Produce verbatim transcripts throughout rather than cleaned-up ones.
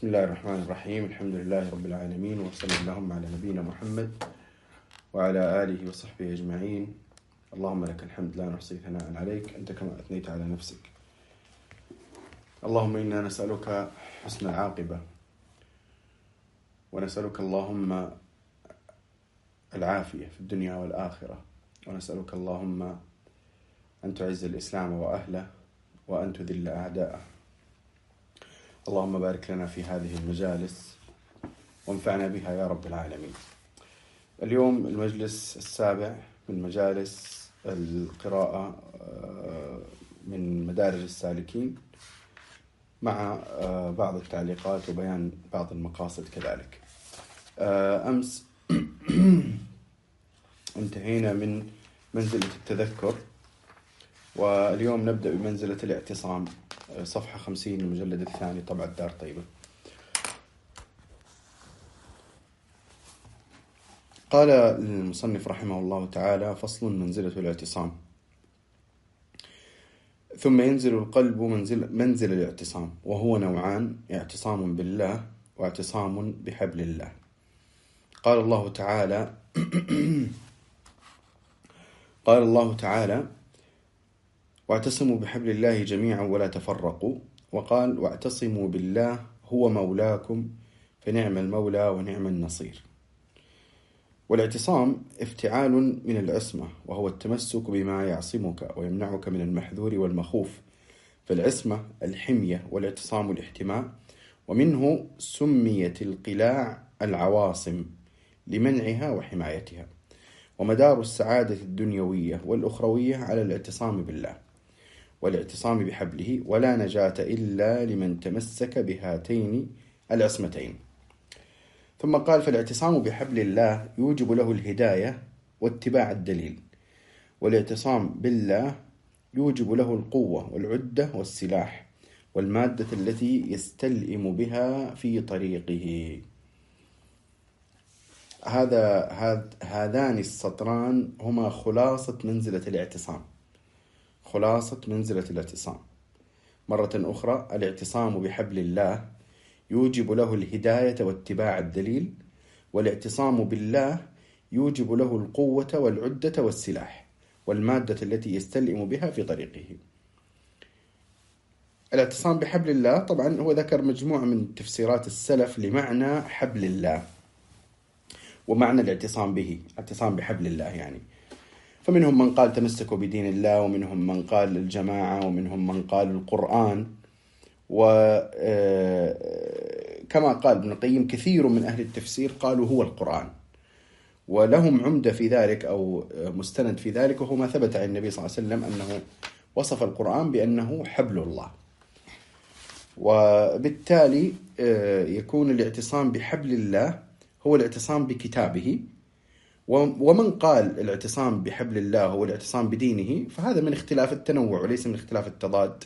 بسم الله الرحمن الرحيم. الحمد لله رب العالمين، وصلى اللهم على نبينا محمد وعلى آله وصحبه أجمعين. اللهم لك الحمد لا نحصي ثناء عليك، أنت كما أثنيت على نفسك. اللهم إنا نسألك حسن العاقبة، ونسألك اللهم العافية في الدنيا والآخرة، ونسألك اللهم أن تعز الإسلام وأهله وأن تذل أعداءه. اللهم بارك لنا في هذه المجالس وانفعنا بها يا رب العالمين. اليوم المجلس السابع من مجالس القراءة من مدارج السالكين، مع بعض التعليقات وبيان بعض المقاصد كذلك. أمس انتهينا من منزلة التذكر، واليوم نبدأ بمنزلة الاعتصام، صفحة خمسين، المجلد الثاني، طبع الدار طيبة. قال المصنف رحمه الله تعالى: فصل: منزلة الاعتصام. ثم ينزل القلب منزل, منزل الاعتصام، وهو نوعان: اعتصام بالله واعتصام بحبل الله. قال الله تعالى قال الله تعالى: واعتصموا بحبل الله جميعا ولا تفرقوا. وقال: واعتصموا بالله هو مولاكم فنعم المولى ونعم النصير. والاعتصام افتعال من العصمة، وهو التمسك بما يعصمك ويمنعك من المحذور والمخوف، فالعصمة الحمية والاعتصام الاحتماء، ومنه سميت القلاع العواصم لمنعها وحمايتها. ومدار السعادة الدنيوية والأخروية على الاعتصام بالله والاعتصام بحبله، ولا نجاة إلا لمن تمسك بهاتين العصمتين. ثم قال: فالاعتصام بحبل الله يوجب له الهداية واتباع الدليل، والاعتصام بالله يوجب له القوة والعدة والسلاح والمادة التي يستلئم بها في طريقه. هذا هذان السطران هما خلاصة منزلة الاعتصام خلاصة منزلة الاعتصام مرة أخرى: الاعتصام بحبل الله يوجب له الهداية واتباع الدليل، والاعتصام بالله يوجب له القوة والعدة والسلاح والمادة التي يستلئم بها في طريقه. الاعتصام بحبل الله، طبعا هو ذكر مجموعة من تفسيرات السلف لمعنى حبل الله ومعنى الاعتصام به، اعتصام بحبل الله يعني. فمنهم من قال تمسكوا بدين الله، ومنهم من قال الجماعة، ومنهم من قال القرآن. وكما قال ابن القيم: كثير من أهل التفسير قالوا هو القرآن، ولهم عمدة في ذلك أو مستند في ذلك، وهو ما ثبت عن النبي صلى الله عليه وسلم أنه وصف القرآن بأنه حبل الله. وبالتالي يكون الاعتصام بحبل الله هو الاعتصام بكتابه. ومن قال الاعتصام بحبل الله هو الاعتصام بدينه، فهذا من اختلاف التنوع وليس من اختلاف التضاد.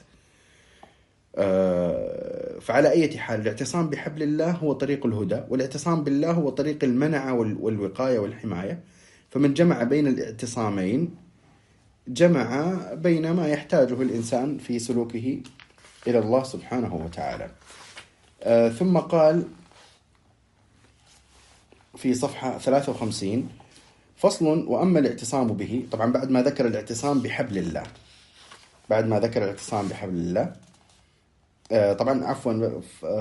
فعلى أي حال، الاعتصام بحبل الله هو طريق الهدى، والاعتصام بالله هو طريق المنع والوقاية والحماية. فمن جمع بين الاعتصامين جمع بين ما يحتاجه الإنسان في سلوكه إلى الله سبحانه وتعالى. ثم قال في صفحة ثلاثة وخمسين: فصل: وأما الاعتصام به. طبعا بعد ما ذكر الاعتصام بحبل الله بعد ما ذكر الاعتصام بحبل الله طبعا عفوا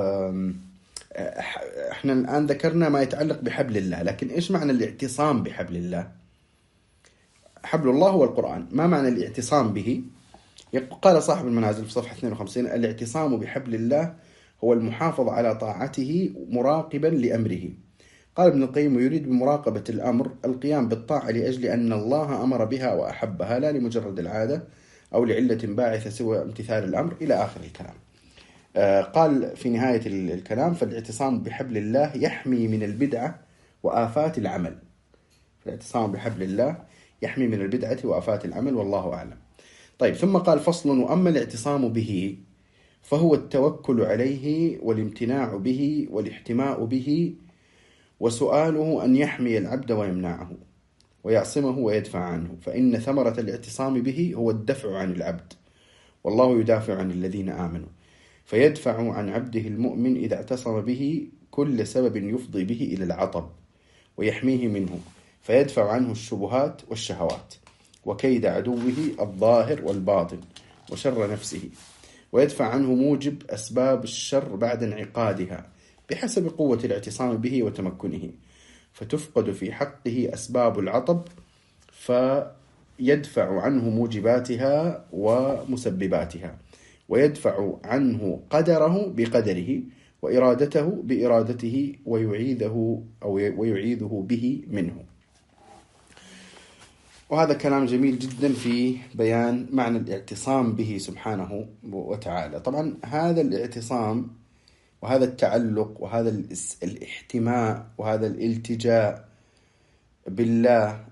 احنا الآن ذكرنا ما يتعلق بحبل الله، لكن إيش معنى الاعتصام بحبل الله؟ حبل الله هو القرآن. ما معنى الاعتصام به؟ قال صاحب المنازل في صفحة اثنين وخمسين: الاعتصام بحبل الله هو المحافظة على طاعته مراقبا لأمره. قال ابن القيم: يريد بمراقبة الأمر القيام بالطاعة لأجل أن الله أمر بها وأحبها، لا لمجرد العادة أو لعلة باعثة سوى امتثال الأمر، إلى آخر الكلام. آه قال في نهاية الكلام: فالاعتصام بحبل الله يحمي من البدعة وآفات العمل. الاعتصام بحبل الله يحمي من البدعة وآفات العمل، والله أعلم. طيب، ثم قال: فصل: وأما الاعتصام به فهو التوكل عليه والامتناع به والاحتماء به، وسؤاله أن يحمي العبد ويمنعه ويعصمه ويدفع عنه، فإن ثمرة الاعتصام به هو الدفع عن العبد، والله يدافع عن الذين آمنوا. فيدفع عن عبده المؤمن إذا اعتصم به كل سبب يفضي به إلى العطب ويحميه منه، فيدفع عنه الشبهات والشهوات وكيد عدوه الظاهر والباطن وشر نفسه، ويدفع عنه موجب أسباب الشر بعد انعقادها بحسب قوة الاعتصام به وتمكنه، فتفقد في حقه أسباب العطب فيدفع عنه موجباتها ومسبباتها، ويدفع عنه قدره بقدره وإرادته بإرادته ويعيذه أو ويعيذه به منه. وهذا كلام جميل جدا في بيان معنى الاعتصام به سبحانه وتعالى. طبعا هذا الاعتصام وهذا التعلق وهذا الاحتماء وهذا الالتجاء بالله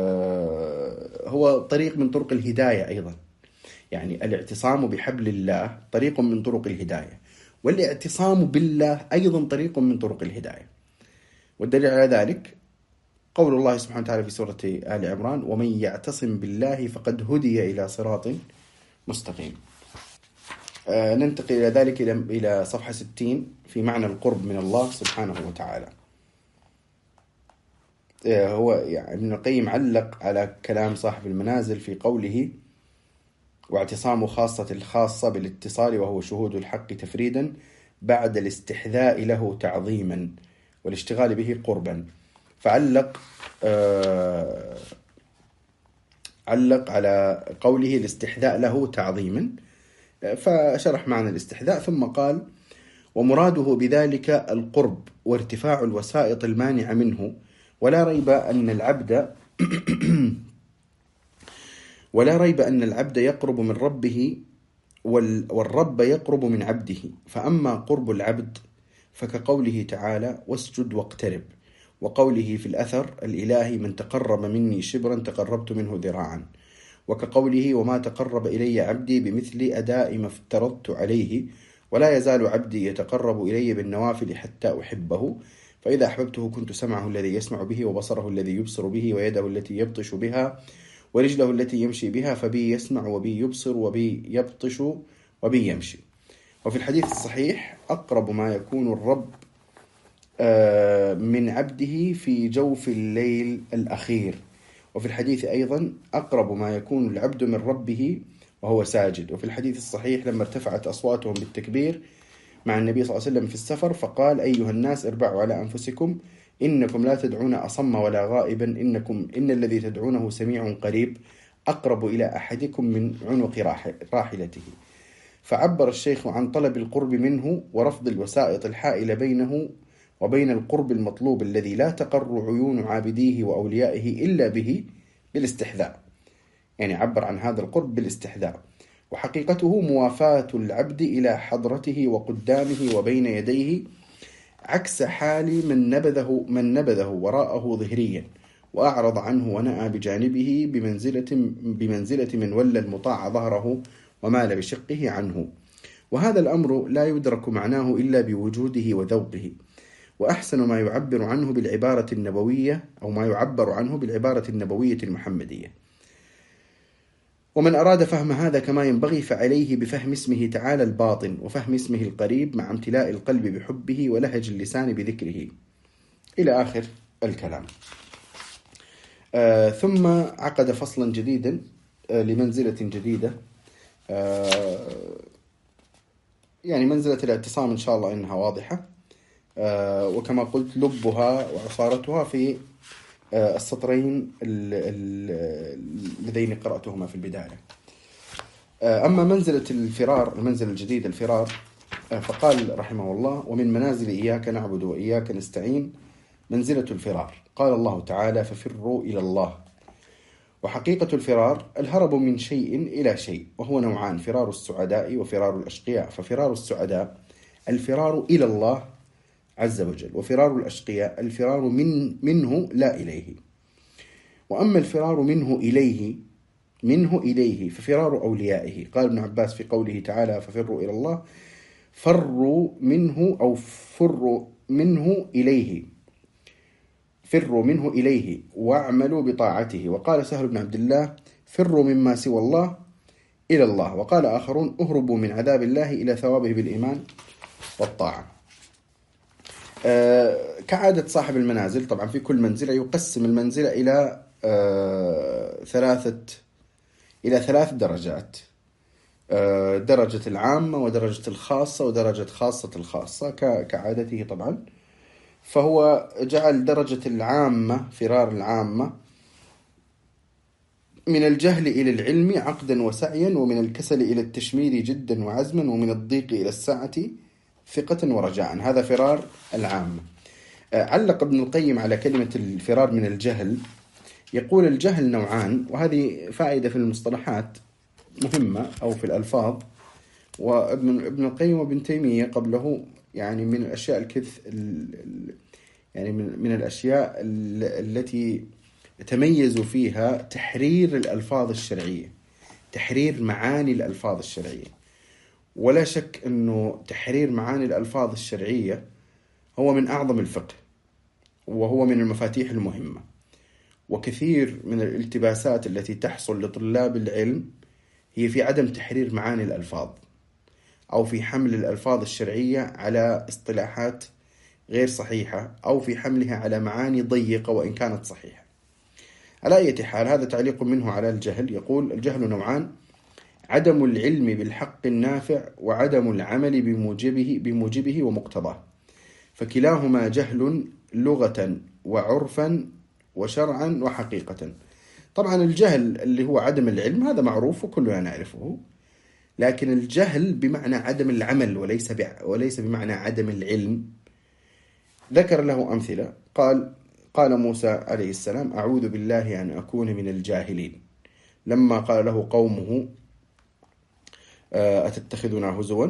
هو طريق من طرق الهداية أيضا. يعني الاعتصام بحبل الله طريق من طرق الهداية، والاعتصام بالله أيضا طريق من طرق الهداية. والدليل على ذلك قول الله سبحانه وتعالى في سورة آل عمران: ومن يعتصم بالله فقد هدي إلى صراط مستقيم. آه ننتقل إلى ذلك إلى صفحة ستين في معنى القرب من الله سبحانه وتعالى. آه هو يعني ابن القيم علق على كلام صاحب المنازل في قوله: واعتصام خاصة الخاصة بالاتصال وهو شهود الحق تفريدا بعد الاستحذاء له تعظيما والاشتغال به قربا. فعلق آه علق على قوله الاستحذاء له تعظيما، فشرح معنى الاستحذاء ثم قال: ومراده بذلك القرب وارتفاع الوسائط المانعة منه، ولا ريب أن العبد ولا ريب أن العبد يقرب من ربه والرب يقرب من عبده. فأما قرب العبد فكقوله تعالى: واسجد واقترب، وقوله في الأثر الإلهي: من تقرب مني شبرا تقربت منه ذراعا، وكقوله: وما تقرب إلي عبدي بمثل أداء ما افترضت عليه، ولا يزال عبدي يتقرب إلي بالنوافل حتى أحبه، فإذا أحببته كنت سمعه الذي يسمع به، وبصره الذي يبصر به، ويده التي يبطش بها، ورجله التي يمشي بها، فبي يسمع وبي يبصر وبي يبطش وبي يمشي. وفي الحديث الصحيح: أقرب ما يكون الرب من عبده في جوف الليل الأخير. وفي الحديث أيضا: أقرب ما يكون العبد من ربه وهو ساجد. وفي الحديث الصحيح لما ارتفعت أصواتهم بالتكبير مع النبي صلى الله عليه وسلم في السفر فقال: أيها الناس اربعوا على أنفسكم، إنكم لا تدعون أصم ولا غائبا، إنكم إن الذي تدعونه سميع قريب، أقرب إلى أحدكم من عنق راحلته. فعبر الشيخ عن طلب القرب منه ورفض الوسائط الحائلة بينه وبين القرب المطلوب الذي لا تقر عيون عابديه وأوليائه إلا به بالاستحذاء. يعني عبر عن هذا القرب بالاستحذاء، وحقيقته موافاة العبد إلى حضرته وقدامه وبين يديه، عكس حال من نبذه من نبذه وراءه ظهريا وأعرض عنه ونأى بجانبه بمنزلة بمنزلة من ولى المطاع ظهره ومال بشقه عنه. وهذا الأمر لا يدرك معناه إلا بوجوده وذوقه. وأحسن ما يعبر عنه بالعبارة النبوية أو ما يعبر عنه بالعبارة النبوية المحمدية. ومن أراد فهم هذا كما ينبغي فعليه بفهم اسمه تعالى الباطن، وفهم اسمه القريب، مع امتلاء القلب بحبه ولهج اللسان بذكره، إلى آخر الكلام. آه ثم عقد فصلا جديدا آه لمنزلة جديدة، آه يعني منزلة الاعتصام إن شاء الله إنها واضحة، آه وكما قلت لبها وعصارتها في آه السطرين اللذين قرأتهما في البداية. آه أما منزلة الفرار، المنزلة الجديدة الفرار، آه فقال رحمه الله: ومن منازل إياك نعبد وإياك نستعين منزلة الفرار. قال الله تعالى: ففروا إلى الله. وحقيقة الفرار الهرب من شيء إلى شيء، وهو نوعان: فرار السعداء وفرار الأشقياء. ففرار السعداء الفرار إلى الله عز وجل، وفرار الأشقياء الفرار من منه لا إليه. وأما الفرار منه إليه منه إليه ففرار أوليائه. قال ابن عباس في قوله تعالى: ففروا إلى الله: فروا منه أو فروا منه إليه، فروا منه إليه واعملوا بطاعته. وقال سهل بن عبد الله: فروا مما سوى الله إلى الله. وقال آخرون اهربوا من عذاب الله إلى ثوابه بالإيمان والطاعة. آه كعادة صاحب المنازل، طبعا في كل منزلة يقسم المنزلة إلى آه ثلاثة إلى ثلاث درجات: آه درجة العامة ودرجة الخاصة ودرجة خاصة الخاصة كعادته طبعا. فهو جعل درجة العامة، فرار العامة، من الجهل إلى العلم عقدا وسعيا، ومن الكسل إلى التشمير جدا وعزما، ومن الضيق إلى السعة ثقة ورجاء. هذا فرار العامة. علق ابن القيم على كلمة الفرار من الجهل، يقول الجهل نوعان، وهذه فائدة في المصطلحات مهمة أو في الألفاظ. وابن ابن القيم وابن تيمية قبله يعني من الأشياء الكث يعني من من الأشياء التي تميزوا فيها تحرير الألفاظ الشرعية، تحرير معاني الألفاظ الشرعية. ولا شك أنه تحرير معاني الألفاظ الشرعية هو من أعظم الفقه، وهو من المفاتيح المهمة. وكثير من الالتباسات التي تحصل لطلاب العلم هي في عدم تحرير معاني الألفاظ، أو في حمل الألفاظ الشرعية على اصطلاحات غير صحيحة، أو في حملها على معاني ضيقة وإن كانت صحيحة. على أي حال، هذا تعليق منه على الجهل. يقول الجهل نوعان: عدم العلم بالحق النافع، وعدم العمل بموجبه بموجبه ومقتضاه، فكلاهما جهل لغة وعرفا وشرعا وحقيقة. طبعا الجهل اللي هو عدم العلم هذا معروف وكلنا نعرفه، لكن الجهل بمعنى عدم العمل وليس وليس بمعنى عدم العلم. ذكر له أمثلة. قال قال موسى عليه السلام: أعوذ بالله أن أكون من الجاهلين، لما قال له قومه: أتتخذنا هزوا.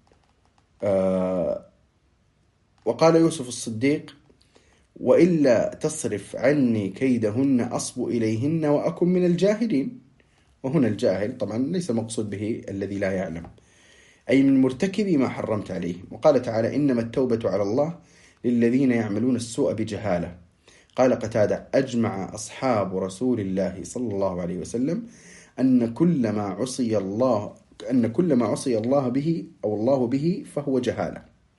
وقال يوسف الصديق: وإلا تصرف عني كيدهن أصب إليهن وأكن من الجاهلين. وهنا الجاهل طبعا ليس مقصود به الذي لا يعلم، أي من مرتكب ما حرمت عليه. وقال تعالى: إنما التوبة على الله للذين يعملون السوء بجهالة. قال قتادة: أجمع أصحاب رسول الله صلى الله عليه وسلم أن كل ما عصي الله أن كل ما عصي الله به أو الله به فهو جهالة،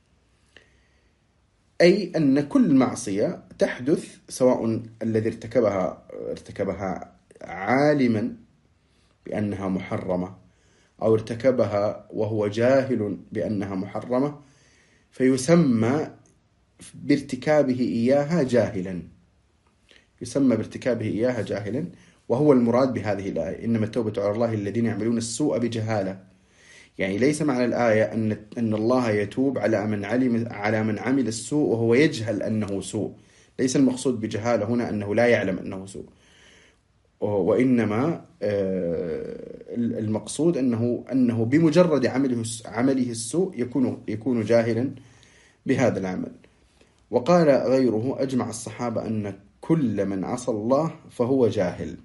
أي أن كل معصية تحدث، سواء الذي ارتكبها ارتكبها عالما بأنها محرمة، أو ارتكبها وهو جاهل بأنها محرمة، فيسمى بارتكابه إياها جاهلا يسمى بارتكابه إياها جاهلا وهو المراد بهذه الآية: إنما التوبة على الله الذين يعملون السوء بجهالة. يعني ليس معنى الآية أن أن الله يتوب على من علم على من عمل السوء وهو يجهل أنه سوء. ليس المقصود بجهالة هنا أنه لا يعلم أنه سوء، وإنما المقصود أنه أنه بمجرد عمله عمله السوء يكون يكون جاهلا بهذا العمل. وقال غيره: أجمع الصحابة أن كل من عصى الله فهو جاهل.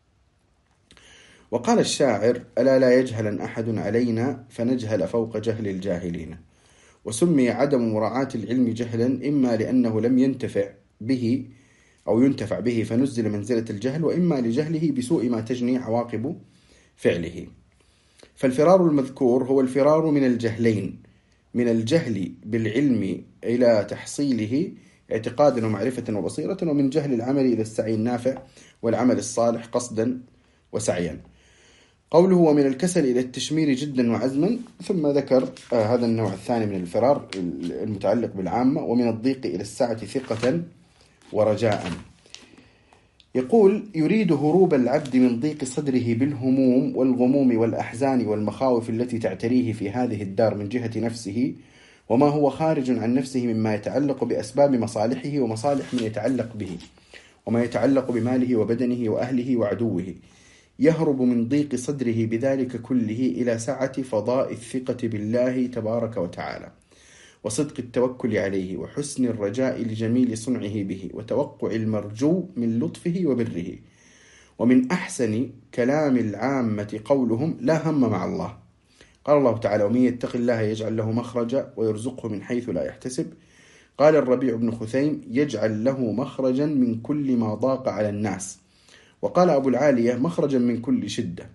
وقال الشاعر: ألا لا يجهل أحد علينا فنجهل فوق جهل الجاهلين. وسمي عدم مراعاة العلم جهلا، إما لأنه لم ينتفع به أو ينتفع به فنزل منزلة الجهل، وإما لجهله بسوء ما تجني عواقب فعله. فالفرار المذكور هو الفرار من الجهلين: من الجهل بالعلم إلى تحصيله اعتقادا ومعرفة وبصيرة، ومن جهل العمل إلى السعي النافع والعمل الصالح قصدا وسعيا. قوله: ومن الكسل إلى التشمير جدا وعزما. ثم ذكر آه هذا النوع الثاني من الفرار المتعلق بالعامة: ومن الضيق إلى السعة ثقة ورجاء. يقول: يريد هروب العبد من ضيق صدره بالهموم والغموم والأحزان والمخاوف التي تعتريه في هذه الدار من جهة نفسه، وما هو خارج عن نفسه مما يتعلق بأسباب مصالحه ومصالح من يتعلق به، وما يتعلق بماله وبدنه وأهله وعدوه. يهرب من ضيق صدره بذلك كله إلى سعة فضاء الثقة بالله تبارك وتعالى، وصدق التوكل عليه، وحسن الرجاء لجميل صنعه به، وتوقع المرجو من لطفه وبره. ومن أحسن كلام العامة قولهم: لا هم مع الله. قال الله تعالى: ومن يتق الله يجعل له مخرجا ويرزقه من حيث لا يحتسب. قال الربيع بن خثيم: يجعل له مخرجا من كل ما ضاق على الناس. وقال أبو العالية: مخرجا من كل شدة.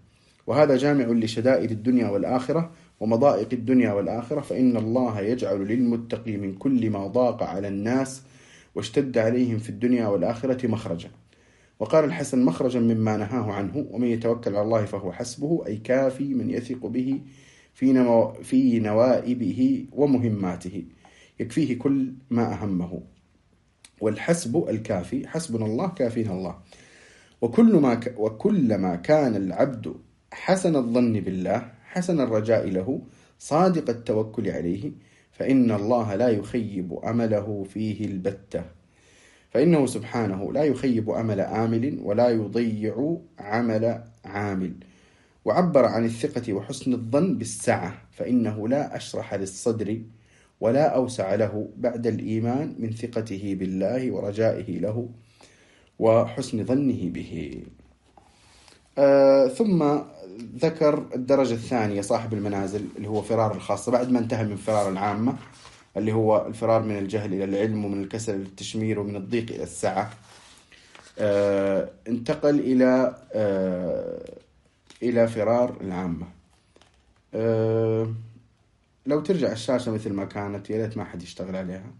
وهذا جامع لشدائد الدنيا والآخرة ومضائق الدنيا والآخرة، فإن الله يجعل للمتقي من كل ما ضاق على الناس واشتد عليهم في الدنيا والآخرة مخرجا. وقال الحسن: مخرجا مما نهاه عنه، ومن يتوكل على الله فهو حسبه، أي كافي من يثق به في, نمو في نوائبه ومهماته، يكفيه كل ما أهمه. والحسب الكافي، حسبنا الله كافينا الله. وكل ما ك وكلما كان العبد حسن الظن بالله حسن الرجاء له صادق التوكل عليه، فإن الله لا يخيب أمله فيه البتة، فإنه سبحانه لا يخيب أمل آمل ولا يضيع عمل عامل. وعبر عن الثقة وحسن الظن بالسعة، فإنه لا أشرح للصدر ولا أوسع له بعد الإيمان من ثقته بالله ورجائه له وحسن ظنه به. آه ثم ذكر الدرجة الثانية صاحب المنازل اللي هو فرار الخاصة، بعد ما انتهى من فرار العامة اللي هو الفرار من الجهل إلى العلم ومن الكسل إلى التشمير ومن الضيق إلى السعة. آه انتقل إلى آه إلى فرار العامة. آه لو ترجع الشاشة مثل ما كانت، يا ريت ما حد يشتغل عليها.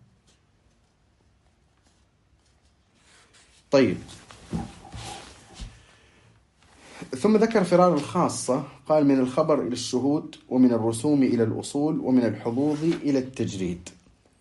طيب، ثم ذكر فرار الخاصة، قال: من الخبر إلى الشهود، ومن الرسوم إلى الأصول، ومن الحظوظ إلى التجريد.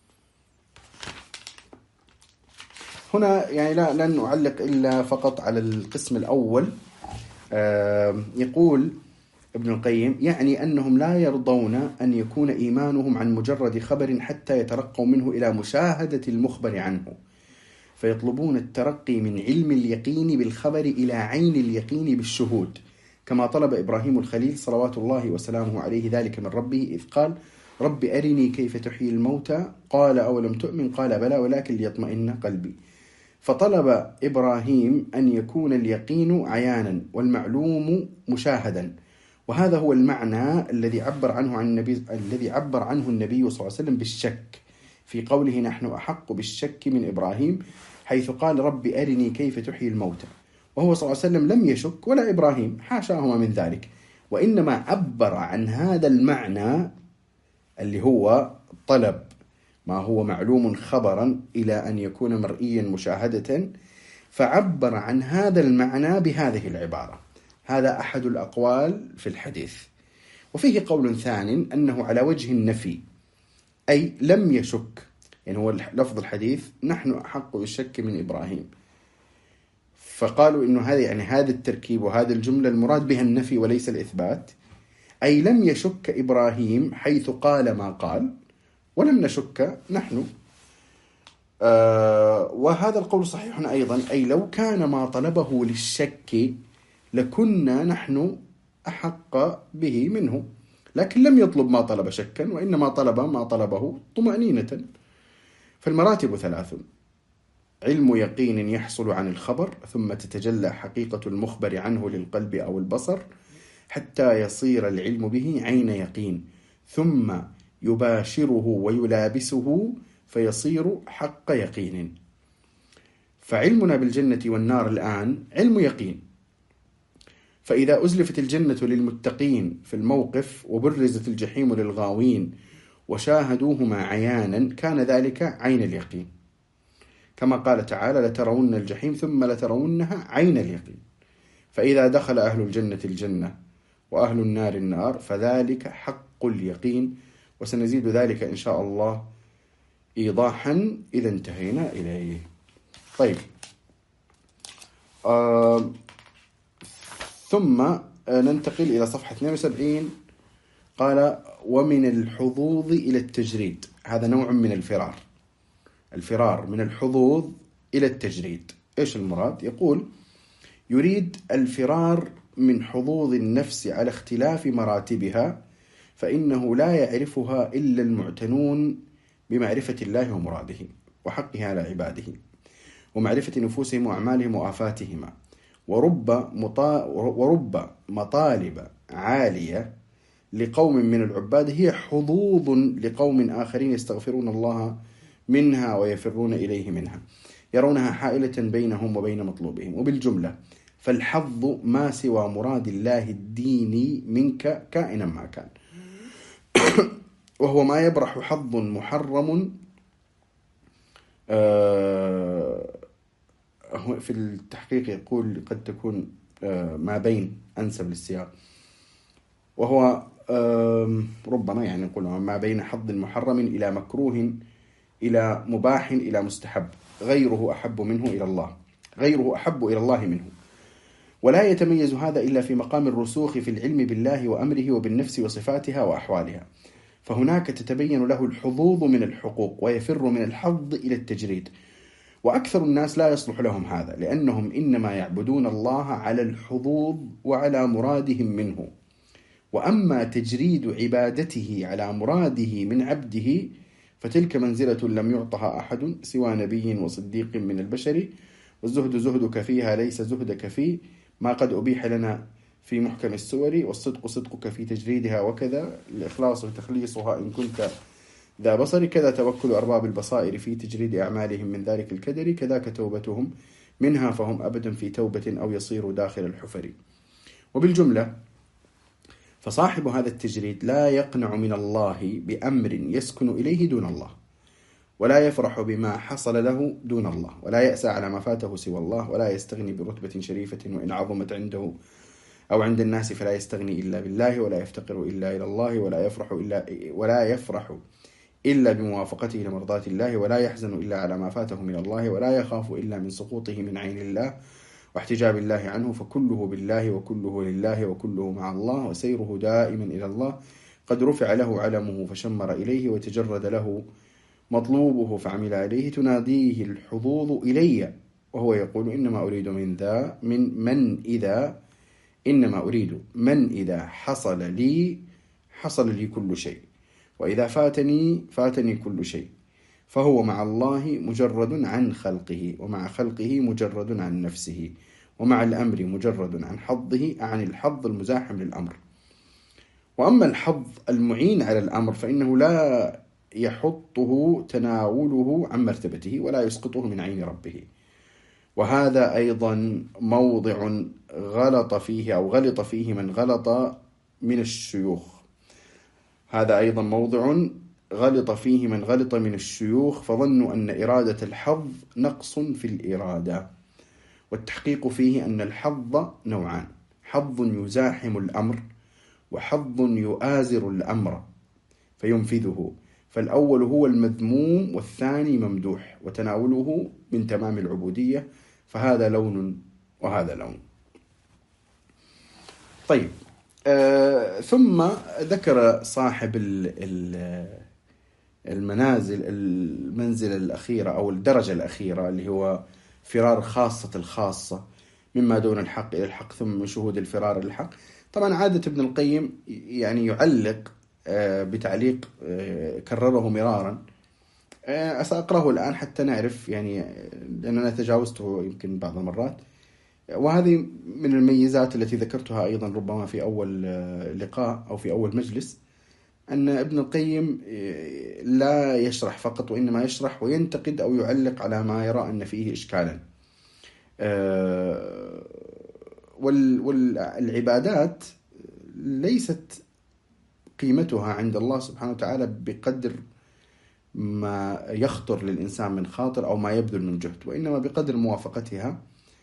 هنا يعني لا لن نعلق إلا فقط على القسم الأول. آه يقول ابن القيم: يعني أنهم لا يرضون أن يكون إيمانهم عن مجرد خبر حتى يترقوا منه إلى مشاهدة المخبر عنه، فيطلبون الترقي من علم اليقين بالخبر إلى عين اليقين بالشهود، كما طلب إبراهيم الخليل صلوات الله وسلامه عليه ذلك من ربه إذ قال: رب أرني كيف تحيي الموتى، قال: أولم تؤمن، قال: بلى ولكن ليطمئن قلبي. فطلب إبراهيم أن يكون اليقين عيانا والمعلوم مشاهدا، وهذا هو المعنى الذي عبر عنه عن النبي الذي عبر عنه النبي صلى الله عليه وسلم بالشك في قوله: نحن أحق بالشك من إبراهيم، حيث قال: رب أرني كيف تحيي الموتى. وهو صلى الله عليه وسلم لم يشك ولا إبراهيم، حاشاهما من ذلك، وإنما عبر عن هذا المعنى اللي هو طلب ما هو معلوم خبرا إلى أن يكون مرئيا مشاهدة، فعبر عن هذا المعنى بهذه العبارة. هذا أحد الأقوال في الحديث. وفيه قول ثاني أنه على وجه النفي، أي لم يشك، يعني هو لفظ الحديث: نحن أحق بالشك من إبراهيم، فقالوا إنه هذا يعني هذا التركيب وهذه الجملة المراد بها النفي وليس الإثبات، أي لم يشك إبراهيم حيث قال ما قال، ولم نشك نحن. آه وهذا القول صحيح أيضا، أي لو كان ما طلبه للشك لكنا نحن أحق به منه، لكن لم يطلب ما طلب شكا، وإنما طلب ما طلبه طمأنينة. فالمراتب ثلاث: علم يقين يحصل عن الخبر، ثم تتجلى حقيقة المخبر عنه للقلب أو البصر حتى يصير العلم به عين يقين، ثم يباشره ويلابسه فيصير حق يقين. فعلمنا بالجنة والنار الآن علم يقين، فإذا أزلفت الجنة للمتقين في الموقف وبرزت الجحيم للغاوين وشاهدوهما عيانا كان ذلك عين اليقين، كما قال تعالى: لترون الجحيم ثم لترونها عين اليقين. فإذا دخل أهل الجنة الجنة وأهل النار النار فذلك حق اليقين، وسنزيد ذلك إن شاء الله إيضاحا إذا انتهينا إليه. طيب، آه ثم ننتقل إلى صفحة اثنين وسبعين. قال: ومن الحظوظ إلى التجريد. هذا نوع من الفرار، الفرار من الحظوظ إلى التجريد. إيش المراد؟ يقول: يريد الفرار من حظوظ النفس على اختلاف مراتبها، فإنه لا يعرفها إلا المعتنون بمعرفة الله ومراده وحقها على عباده، ومعرفة نفوسهم وأعمالهم وآفاتهما، ورب, مطا... ورب مطالب عالية لقوم من العباد هي حظوظ لقوم آخرين يستغفرون الله منها ويفرون إليه منها، يرونها حائلة بينهم وبين مطلوبهم. وبالجملة فالحظ ما سوى مراد الله الديني منك كائنا ما كان، وهو ما يبرح حظ محرم. في التحقيق يقول قد تكون ما بين أنسب للسياق، وهو ربما يعني نقول ما بين حظ محرم إلى مكروه إلى مباح إلى مستحب، غيره أحب منه إلى الله غيره أحب إلى الله منه. ولا يتميز هذا إلا في مقام الرسوخ في العلم بالله وأمره وبالنفس وصفاتها وأحوالها، فهناك تتبين له الحظوظ من الحقوق ويفر من الحظ إلى التجريد. وأكثر الناس لا يصلح لهم هذا، لأنهم إنما يعبدون الله على الحظوظ وعلى مرادهم منه. وأما تجريد عبادته على مراده من عبده فتلك منزلة لم يعطها أحد سوى نبي وصديق من البشر، والزهد زهدك فيها ليس زهدك في ما قد أبيح لنا في محكم السور، والصدق صدقك في تجريدها، وكذا الإخلاص وتخليصها إن كنت ذا بصر، كذا توكل أرباب البصائر في تجريد أعمالهم من ذلك الكدر، كذاك توبتهم منها فهم أبدا في توبة أو يصير داخل الحفر. وبالجملة فصاحب هذا التجريد لا يقنع من الله بأمر يسكن إليه دون الله، ولا يفرح بما حصل له دون الله، ولا يأسى على ما فاته سوى الله، ولا يستغني برتبة شريفة وإن عظمت عنده أو عند الناس فلا يستغني إلا بالله، ولا يفتقر إلا إلى الله، ولا يفرح إلا ولا يفرح إلا بموافقته لمرضات الله، ولا يحزن إلا على ما فاته من الله، ولا يخاف إلا من سقوطه من عين الله واحتجاب الله عنه، فكله بالله وكله لله وكله مع الله، وسيره دائما إلى الله. قد رفع له علمه فشمر إليه، وتجرد له مطلوبه فعمل عليه، تناديه الحظوظ إلي وهو يقول إنما أريد من ذا من من إذا إنما أريد من إذا حصل لي حصل لي كل شيء، وإذا فاتني فاتني كل شيء. فهو مع الله مجرد عن خلقه، ومع خلقه مجرد عن نفسه، ومع الأمر مجرد عن حظه عن الحظ المزاحم للأمر. وأما الحظ المعين على الأمر فإنه لا يحطه تناوله عن مرتبته ولا يسقطه من عين ربه. وهذا أيضا موضع غلط فيه أو غلط فيه من غلط من الشيوخ هذا أيضا موضع غلط فيه من غلط من الشيوخ فظنوا أن إرادة الحظ نقص في الإرادة، والتحقيق فيه أن الحظ نوعان: حظ يزاحم الأمر، وحظ يؤازر الأمر فينفذه، فالأول هو المذموم والثاني ممدوح، وتناوله من تمام العبودية، فهذا لون وهذا لون. طيب، آه ثم ذكر صاحب المنازل المنزلة الأخيرة أو الدرجة الأخيرة اللي هو فرار خاصة الخاصة مما دون الحق إلى الحق، ثم شهود الفرار للحق. طبعا عادة ابن القيم يعني يعلق آه بتعليق آه كرره مرارا، آه سأقرأه الآن حتى نعرف، يعني لأننا تجاوزته يمكن بعض المرات، وهذه من الميزات التي ذكرتها أيضا ربما في أول لقاء أو في أول مجلس، أن ابن القيم لا يشرح فقط، وإنما يشرح وينتقد أو يعلق على ما يرى أن فيه إشكالا. والعبادات ليست قيمتها عند الله سبحانه وتعالى بقدر ما يخطر للإنسان من خاطر أو ما يبذل من جهد، وإنما بقدر موافقتها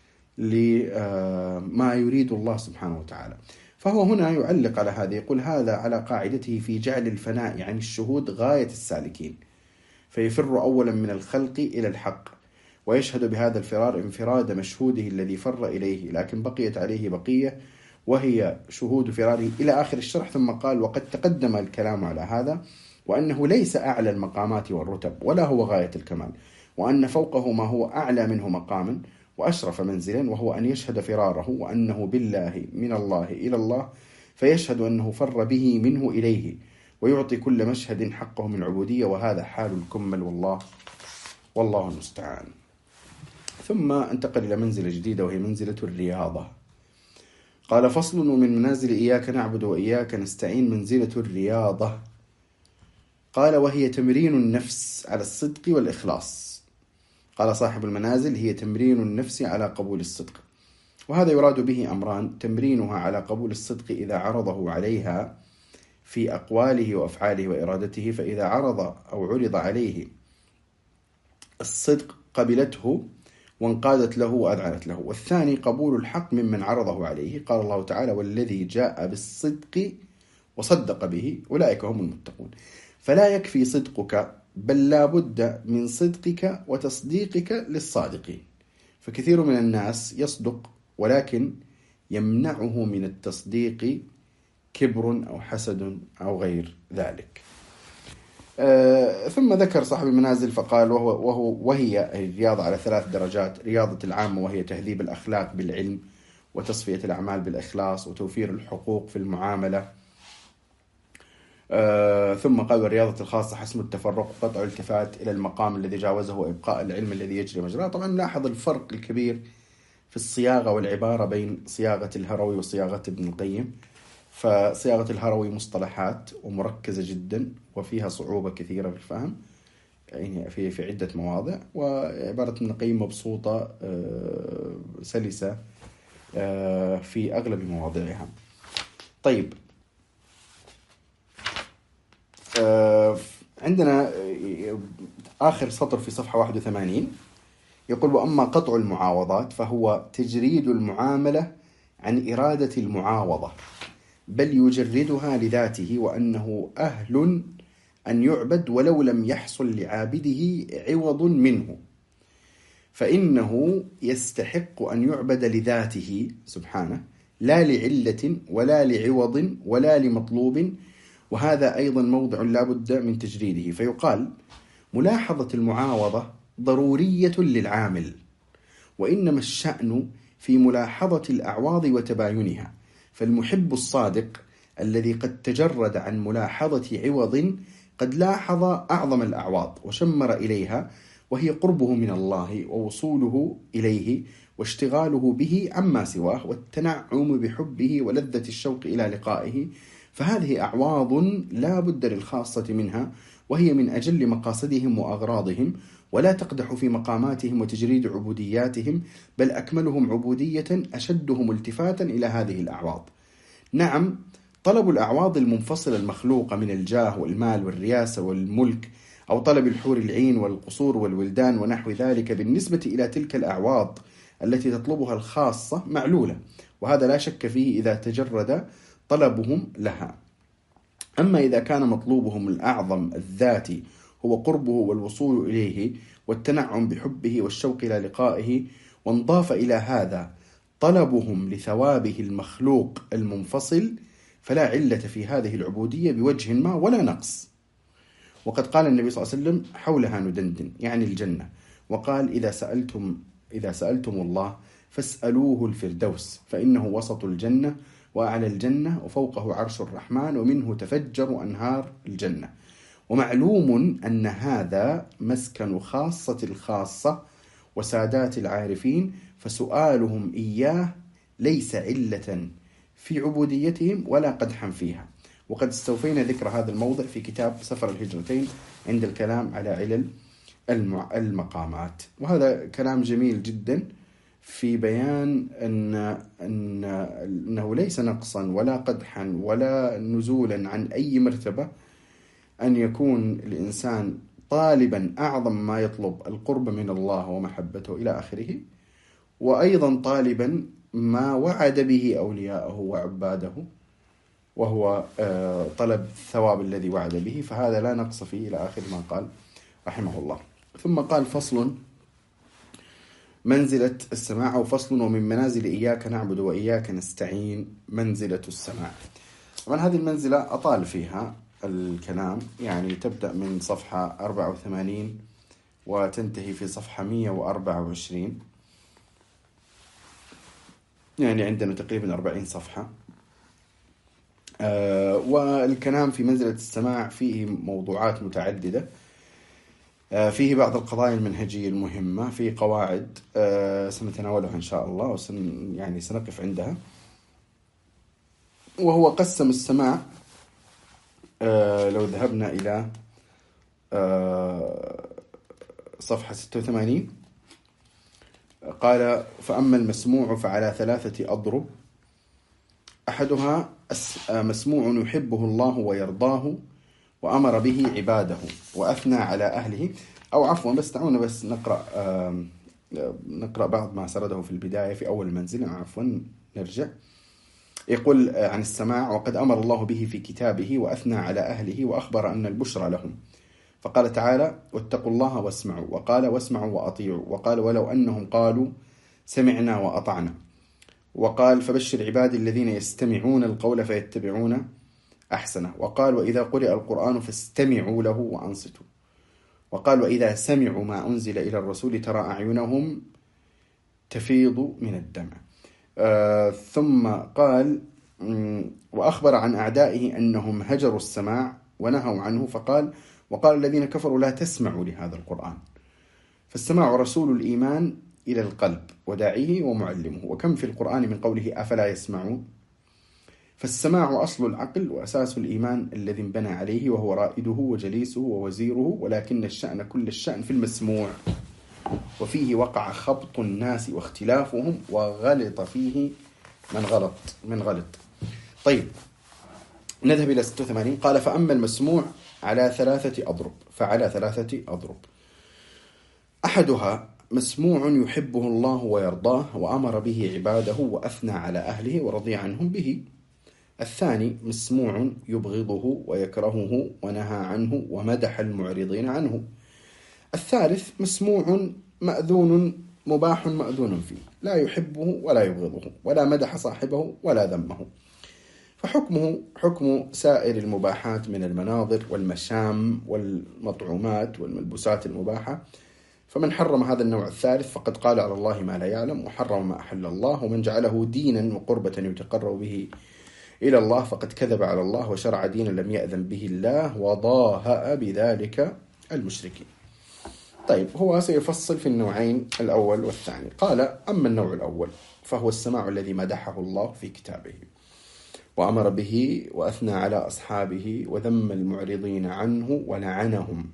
لما يريد الله سبحانه وتعالى. فهو هنا يعلق على هذا، يقول: هذا على قاعدته في جعل الفناء عن الشهود غاية السالكين، فيفر أولا من الخلق إلى الحق، ويشهد بهذا الفرار انفراد مشهوده الذي فر إليه، لكن بقيت عليه بقية وهي شهود فراره إلى آخر الشرح. ثم قال: وقد تقدم الكلام على هذا، وأنه ليس أعلى المقامات والرتب ولا هو غاية الكمال، وأن فوقه ما هو أعلى منه مقاما وأشرف منزلا، وهو أن يشهد فراره وأنه بالله من الله إلى الله، فيشهد أنه فر به منه إليه، ويعطي كل مشهد حقه من العبودية، وهذا حال الكمل، والله والله المستعان. ثم انتقل إلى منزلة جديدة وهي منزلة الرياضة. قال: فصل: ومن منازل إياك نعبد وإياك نستعين منزلة الرياضة. قال: وهي تمرين النفس على الصدق والإخلاص. قال صاحب المنازل: هي تمرين النفس على قبول الصدق. وهذا يراد به أمران: تمرينها على قبول الصدق إذا عرضه عليها في أقواله وأفعاله وإرادته، فإذا عرض أو عرض عليه الصدق قبلته وانقادت له وأذعنت له. والثاني قبول الحق ممن عرضه عليه. قال الله تعالى: والذي جاء بالصدق وصدق به أولئك هم المتقون. فلا يكفي صدقك، بل لا بد من صدقك وتصديقك للصادقين. فكثير من الناس يصدق ولكن يمنعه من التصديق كبر أو حسد أو غير ذلك. آه ثم ذكر صاحب المنازل فقال: وهو, وهو وهي الرياضة على ثلاث درجات: رياضة العامة وهي تهذيب الأخلاق بالعلم، وتصفية الأعمال بالإخلاص، وتوفير الحقوق في المعاملة. آه ثم قال: والرياضة الخاصة حسم التفرق وقطع الالتفات إلى المقام الذي جاوزه وإبقاء العلم الذي يجري مجراه. طبعا لاحظ الفرق الكبير في الصياغة والعبارة بين صياغة الهروي وصياغة ابن القيم. فصياغة الهروي مصطلحات ومركزة جدا وفيها صعوبة كثيرة في الفهم، يعني في في عدة مواضع، وعبارة ابن القيم مبسوطة سلسة في أغلب مواضعها. طيب، عندنا آخر سطر في صفحة واحد وثمانين يقول: وأما قطع المعاوضات فهو تجريد المعاملة عن إرادة المعاوضة، بل يجردها لذاته، وأنه أهل أن يعبد ولو لم يحصل لعابده عوض منه، فإنه يستحق أن يعبد لذاته سبحانه، لا لعلة ولا لعوض ولا لمطلوب. وهذا أيضا موضع لا بد من تجريده. فيقال: ملاحظة المعاوضة ضرورية للعامل، وإنما الشأن في ملاحظة الأعواض وتباينها. فالمحب الصادق الذي قد تجرد عن ملاحظة عوض قد لاحظ أعظم الأعواض وشمر إليها، وهي قربه من الله ووصوله إليه واشتغاله به عما سواه والتنعم بحبه ولذة الشوق إلى لقائه. فهذه أعواض لا بد للخاصة منها، وهي من أجل مقاصدهم وأغراضهم، ولا تقدح في مقاماتهم وتجريد عبودياتهم، بل أكملهم عبودية أشدهم التفاتا إلى هذه الأعواض. نعم، طلب الأعواض المنفصلة المخلوقة من الجاه والمال والرياسة والملك، أو طلب الحور العين والقصور والولدان ونحو ذلك، بالنسبة إلى تلك الأعواض التي تطلبها الخاصة معلولة، وهذا لا شك فيه إذا تجرد طلبهم لها. أما إذا كان مطلوبهم الأعظم الذاتي هو قربه والوصول إليه والتنعم بحبه والشوق إلى لقائه، وانضاف إلى هذا طلبهم لثوابه المخلوق المنفصل، فلا علة في هذه العبودية بوجه ما ولا نقص. وقد قال النبي صلى الله عليه وسلم: حولها ندندن، يعني الجنة. وقال: إذا سألتم إذا سألتم الله فاسألوه الفردوس، فإنه وسط الجنة وأعلى الجنة وفوقه عرش الرحمن ومنه تفجر أنهار الجنة. ومعلوم أن هذا مسكن خاصة الخاصة وسادات العارفين، فسؤالهم إياه ليس علة في عبوديتهم ولا قدحا فيها. وقد استوفينا ذكر هذا الموضع في كتاب سفر الهجرتين عند الكلام على علل المقامات. وهذا كلام جميل جدا في بيان أن أن أنه ليس نقصا ولا قدحا ولا نزولا عن أي مرتبة أن يكون الإنسان طالبا أعظم ما يطلب القرب من الله ومحبته إلى آخره، وأيضا طالبا ما وعد به أولياءه وعباده، وهو طلب الثواب الذي وعد به، فهذا لا نقص فيه إلى آخر ما قال رحمه الله. ثم قال: فصل: منزلة السماع، أو فصل: ومن منازل إياك نعبد وإياك نستعين منزلة السماع. طبعا هذه المنزلة أطال فيها الكلام، يعني تبدأ من صفحة أربعة وثمانين وتنتهي في صفحة مئة وأربعة وعشرين، يعني عندنا تقريبا أربعين صفحة. آه والكلام في منزلة السماع فيه موضوعات متعددة، آه فيه بعض القضايا المنهجية المهمة، فيه قواعد آه سنتناولها إن شاء الله، وسن يعني سنقف عندها. وهو قسم السماع، آه لو ذهبنا إلى آه صفحة ستة وثمانين، قال فأما المسموع فعلى ثلاثة أضرب. أحدها مسموع يحبه الله ويرضاه وأمر به عباده وأثنى على أهله. أو عفوا بس دعونا بس نقرأ نقرأ بعض ما سرده في البداية في أول المنزل. عفوا نرجع. يقول عن السماع: وقد أمر الله به في كتابه وأثنى على أهله وأخبر أن البشرى لهم، فقال تعالى: واتقوا الله واسمعوا، وقال: واسمعوا وأطيعوا، وقال: ولو أنهم قالوا سمعنا وأطعنا، وقال: فبشر عبادي الذين يستمعون القول فيتبعون أحسنه، وقال: وإذا قرئ القرآن فاستمعوا له وأنصتوا، وقال: وإذا سمعوا ما أنزل إلى الرسول ترى أعينهم تفيض من الدمع. آه ثم قال: وأخبر عن أعدائه أنهم هجروا السماع ونهوا عنه، فقال: وقال الذين كفروا لا تسمعوا لهذا القرآن. فالسماع رسول الإيمان إلى القلب وداعيه ومعلمه، وكم في القرآن من قوله أفلا يسمعون. فالسماع أصل العقل وأساس الإيمان الذي انبنى عليه، وهو رائده وجليسه ووزيره، ولكن الشأن كل الشأن في المسموع، وفيه وقع خبط الناس واختلافهم، وغلط فيه من غلط من غلط. طيب نذهب إلى ستة وثمانين. قال: فأما المسموع على ثلاثة أضرب فعلى ثلاثة أضرب. أحدها مسموع يحبه الله ويرضاه وأمر به عباده وأثنى على أهله ورضي عنهم به. الثاني مسموع يبغضه ويكرهه ونهى عنه ومدح المعرضين عنه. الثالث مسموع مأذون مباح مأذون فيه، لا يحبه ولا يبغضه ولا مدح صاحبه ولا ذمه، فحكمه حكم سائر المباحات من المناظر والمشام والمطعومات والملبوسات المباحة. فمن حرم هذا النوع الثالث فقد قال على الله ما لا يعلم وحرم ما أحل الله، ومن جعله دينا وقربة يتقرب به إلى الله فقد كذب على الله وشرع دينا لم يأذن به الله وضاهأ بذلك المشركين. طيب هو سيفصل في النوعين الأول والثاني. قال: أما النوع الأول فهو السماع الذي مدحه الله في كتابه وأمر به وأثنى على أصحابه وذم المعرضين عنه ولعنهم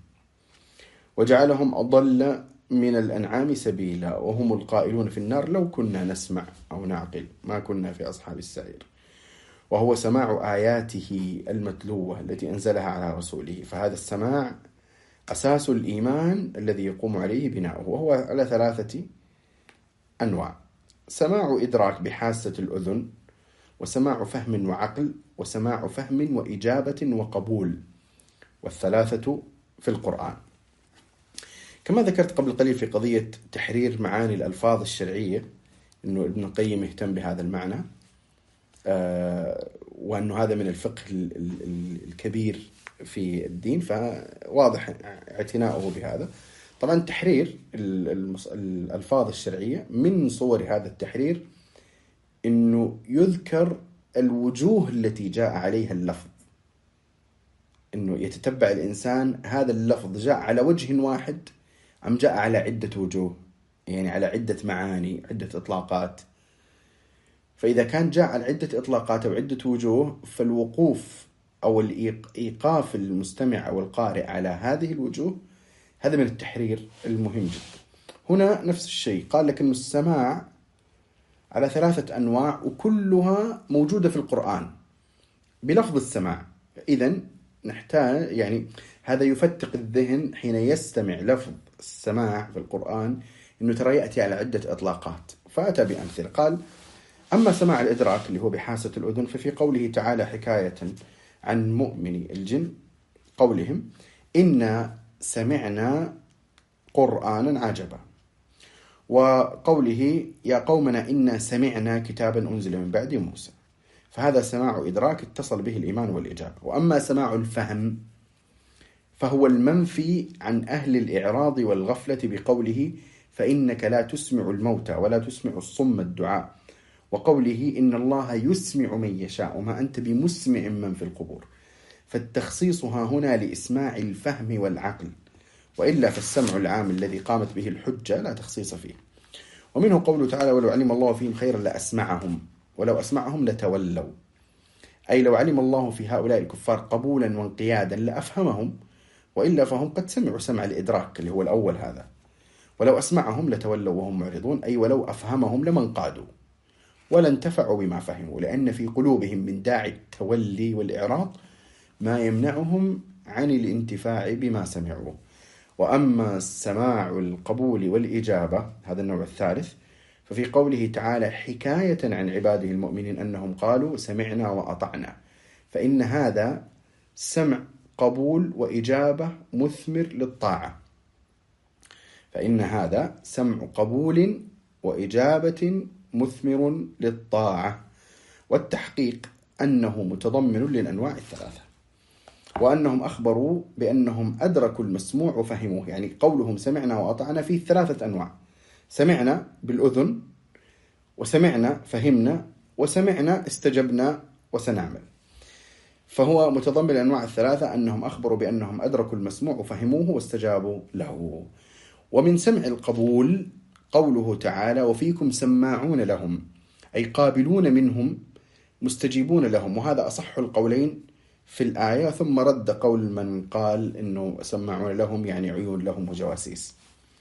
وجعلهم أضل من الأنعام سبيلا، وهم القائلون في النار لو كنا نسمع أو نعقل ما كنا في أصحاب السعير. وهو سماع آياته المتلوة التي أنزلها على رسوله، فهذا السماع أساس الإيمان الذي يقوم عليه بناؤه، وهو على ثلاثة أنواع: سماع إدراك بحاسة الأذن، وسماع فهم وعقل، وسماع فهم وإجابة وقبول، والثلاثة في القرآن. كما ذكرت قبل قليل في قضية تحرير معاني الألفاظ الشرعية، أنه ابن القيم يهتم بهذا المعنى، آه وأنه هذا من الفقه الكبير في الدين، فواضح اعتناؤه بهذا. طبعا تحرير الألفاظ الشرعية من صور هذا التحرير أنه يذكر الوجوه التي جاء عليها اللفظ، أنه يتتبع الإنسان هذا اللفظ جاء على وجه واحد أم جاء على عدة وجوه، يعني على عدة معاني عدة إطلاقات. فإذا كان جاء على عدة إطلاقات أو عدة وجوه، فالوقوف أو الإيقاف المستمع أو القارئ على هذه الوجوه هذا من التحرير المهم جدا. هنا نفس الشيء، قال لك أن السماع على ثلاثة أنواع وكلها موجودة في القرآن بلفظ السماع. إذن نحتاج يعني هذا يفتق الذهن حين يستمع لفظ السماع في القرآن أنه ترى يأتي على عدة إطلاقات. فأتى بأمثلة. قال: أما سماع الإدراك اللي هو بحاسة الأذن ففي قوله تعالى حكاية عن مؤمني الجن قولهم: إنا سمعنا قرآنا عجبا، وقوله: يا قومنا إنا سمعنا كتابا أنزل من بعد موسى. فهذا سماع إدراك اتصل به الإيمان والإجابة. وأما سماع الفهم فهو المنفي عن أهل الإعراض والغفلة بقوله: فإنك لا تسمع الموتى ولا تسمع الصم الدعاء، وقوله: إن الله يسمع من يشاء وما أنت بمسمع من في القبور. فالتخصيص ها هنا لإسماع الفهم والعقل، وإلا فالسمع العام الذي قامت به الحجة لا تخصيص فيه. ومنه قوله تعالى: ولو علم الله فيهم خيرا لأسمعهم ولو أسمعهم لتولوا، أي لو علم الله في هؤلاء الكفار قبولا وانقيادا لأفهمهم، وإلا فهم قد سمعوا سمع الإدراك اللي هو الأول هذا. ولو أسمعهم لتولوا وهم معرضون، أي ولو أفهمهم لما انقادوا ولا انتفعوا بما فهموا، لأن في قلوبهم من داعي التولي والإعراض ما يمنعهم عن الانتفاع بما سمعوا. وأما سماع القبول والإجابة، هذا النوع الثالث، ففي قوله تعالى حكاية عن عباده المؤمنين أنهم قالوا سمعنا وأطعنا، فإن هذا سمع قبول وإجابة مثمر للطاعة، فإن هذا سمع قبول وإجابة مثمر للطاعة، والتحقيق أنه متضمن للأنواع الثلاثة، وأنهم أخبروا بأنهم أدركوا المسموع وفهموه. يعني قولهم سمعنا وأطعنا فيه ثلاثة أنواع: سمعنا بالأذن، وسمعنا فهمنا، وسمعنا استجبنا وسنعمل. فهو متضمن الأنواع الثلاثة، أنهم أخبروا بأنهم أدركوا المسموع وفهموه واستجابوا له. ومن سمع القبول قوله تعالى وفيكم سماعون لهم، أي قابلون منهم مستجيبون لهم، وهذا أصح القولين في الآية. ثم رد قول من قال إنه سماعون لهم يعني عيون لهم وجواسيس.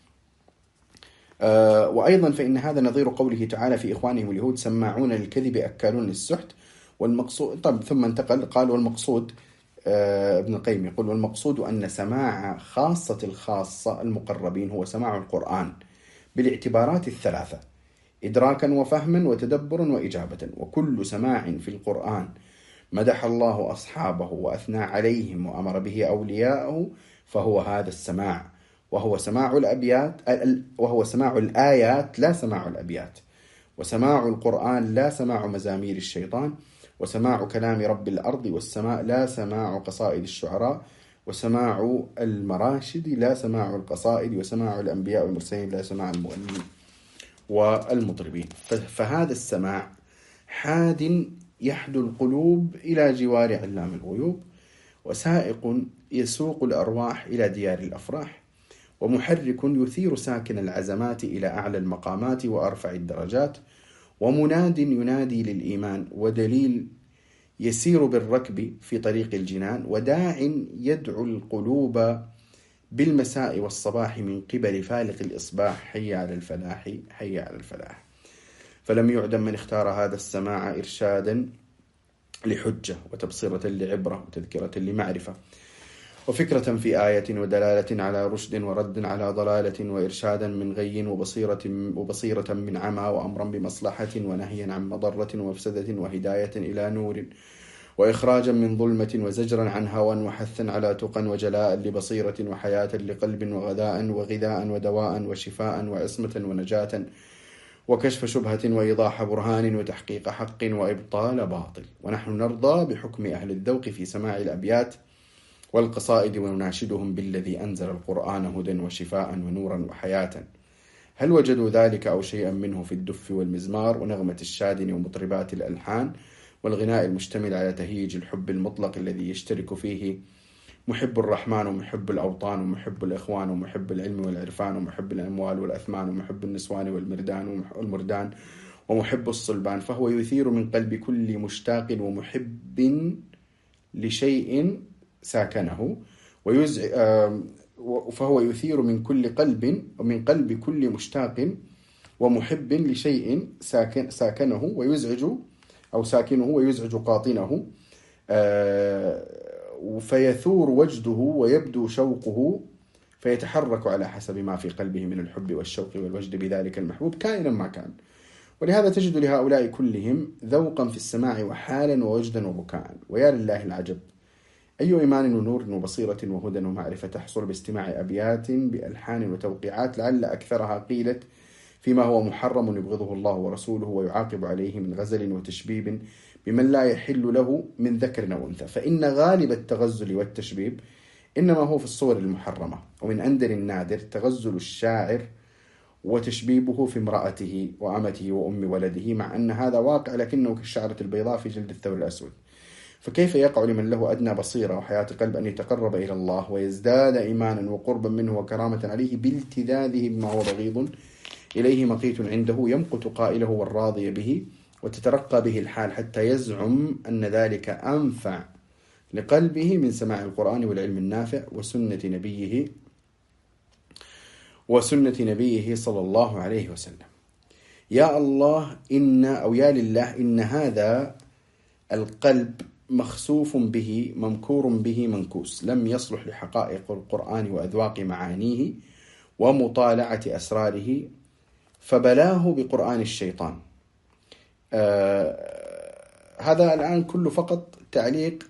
أه وأيضا فإن هذا نظير قوله تعالى في إخوانهم اليهود سماعون للكذب أكالون للسحت. والمقصود طب ثم انتقل قال والمقصود أه ابن القيم يقول والمقصود أن سماع خاصة الخاصة المقربين هو سماع القرآن بالاعتبارات الثلاثة: إدراكا وفهما وتدبرا وإجابة. وكل سماع في القرآن مدح الله أصحابه وأثنى عليهم وأمر به أولياءه فهو هذا السماع، وهو سماع الأبيات وهو سماع الآيات لا سماع الأبيات، وسماع القرآن لا سماع مزامير الشيطان، وسماع كلام رب الأرض والسماء لا سماع قصائد الشعراء، وسماع المراشد لا سماع القصائد، وسماع الأنبياء والمرسلين لا سماع المؤمنين والمطربين. فهذا السماع حاد يحدو القلوب إلى جوار علام الغيوب، وسائق يسوق الأرواح إلى ديار الأفراح، ومحرك يثير ساكن العزمات إلى أعلى المقامات وأرفع الدرجات، ومناد ينادي للإيمان، ودليل يسير بالركب في طريق الجنان، وداع يدعو القلوب بالمساء والصباح من قبل فالق الإصباح حي على الفلاح حي على الفلاح. فلم يعدم من اختار هذا السماع إرشادا لحجة وتبصرة لعبرة وتذكرة لمعرفة وفكرة في آية ودلالة على رشد ورد على ضلالة وإرشادا من غي وبصيرة, وبصيرة من عمى وأمرا بمصلحة ونهيا عن مضرة ومفسدة وهداية إلى نور وإخراجا من ظلمة وزجرا عن هوى وحثا على تقى وجلاء لبصيرة وحياة لقلب وغذاء وغذاء ودواء وشفاء وعصمة ونجاة وكشف شبهة وإيضاح برهان وتحقيق حق وإبطال باطل. ونحن نرضى بحكم أهل الذوق في سماع الأبيات والقصائد ونناشدهم بالذي أنزل القرآن هدى وشفاء ونورا وحياة. هل وجدوا ذلك أو شيئا منه في الدف والمزمار ونغمة الشادن ومطربات الألحان والغناء المشتمل على تهيج الحب المطلق الذي يشترك فيه محب الرحمن ومحب الأوطان ومحب الإخوان ومحب العلم والعرفان ومحب الأموال والأثمان ومحب النسوان والمردان والمردان ومحب الصلبان، فهو يثير من قلب كل مشتاق ومحب لشيء ساكنه ويزع فهو يثير من كل قلب ومن قلب كل مشتاق ومحب لشيء ساكن ساكنه ويزعج أو ساكنه ويزعج قاطنه، فيثور وجده ويبدو شوقه فيتحرك على حسب ما في قلبه من الحب والشوق والوجد بذلك المحبوب كائنا ما كان. ولهذا تجد لهؤلاء كلهم ذوقا في السماع وحالا ووجدا وبكاء. ويا لله العجب، أي إيمان ونور وبصيرة وهدى ومعرفة تحصل باستماع أبيات بألحان وتوقيعات لعل أكثرها قيلت فيما هو محرم يبغضه الله ورسوله ويعاقب عليه من غزل وتشبيب بمن لا يحل له من ذكر أو أنثى، فإن غالب التغزل والتشبيب إنما هو في الصور المحرمة، ومن أندر النادر تغزل الشاعر وتشبيبه في امرأته وأمته وأم ولده، مع أن هذا واقع لكنه كالشعرة البيضاء في جلد الثور الأسود. فكيف يقع لمن له أدنى بصيرة وحياة قلب أن يتقرب إلى الله ويزداد إيمانا وقربا منه وكرامة عليه بالتذاذه بما هو بغيض إليه مقيت عنده يمقت قائله والراضي به، وتترقى به الحال حتى يزعم أن ذلك أنفع لقلبه من سماع القرآن والعلم النافع وسنة نبيه وسنة نبيه صلى الله عليه وسلم. يا الله إن أو يا لله إن هذا القلب مخسوف به ممكور به منكوس، لم يصلح لحقائق القرآن وأذواق معانيه ومطالعة أسراره، فبلاه بقرآن الشيطان. آه هذا الآن كله فقط تعليق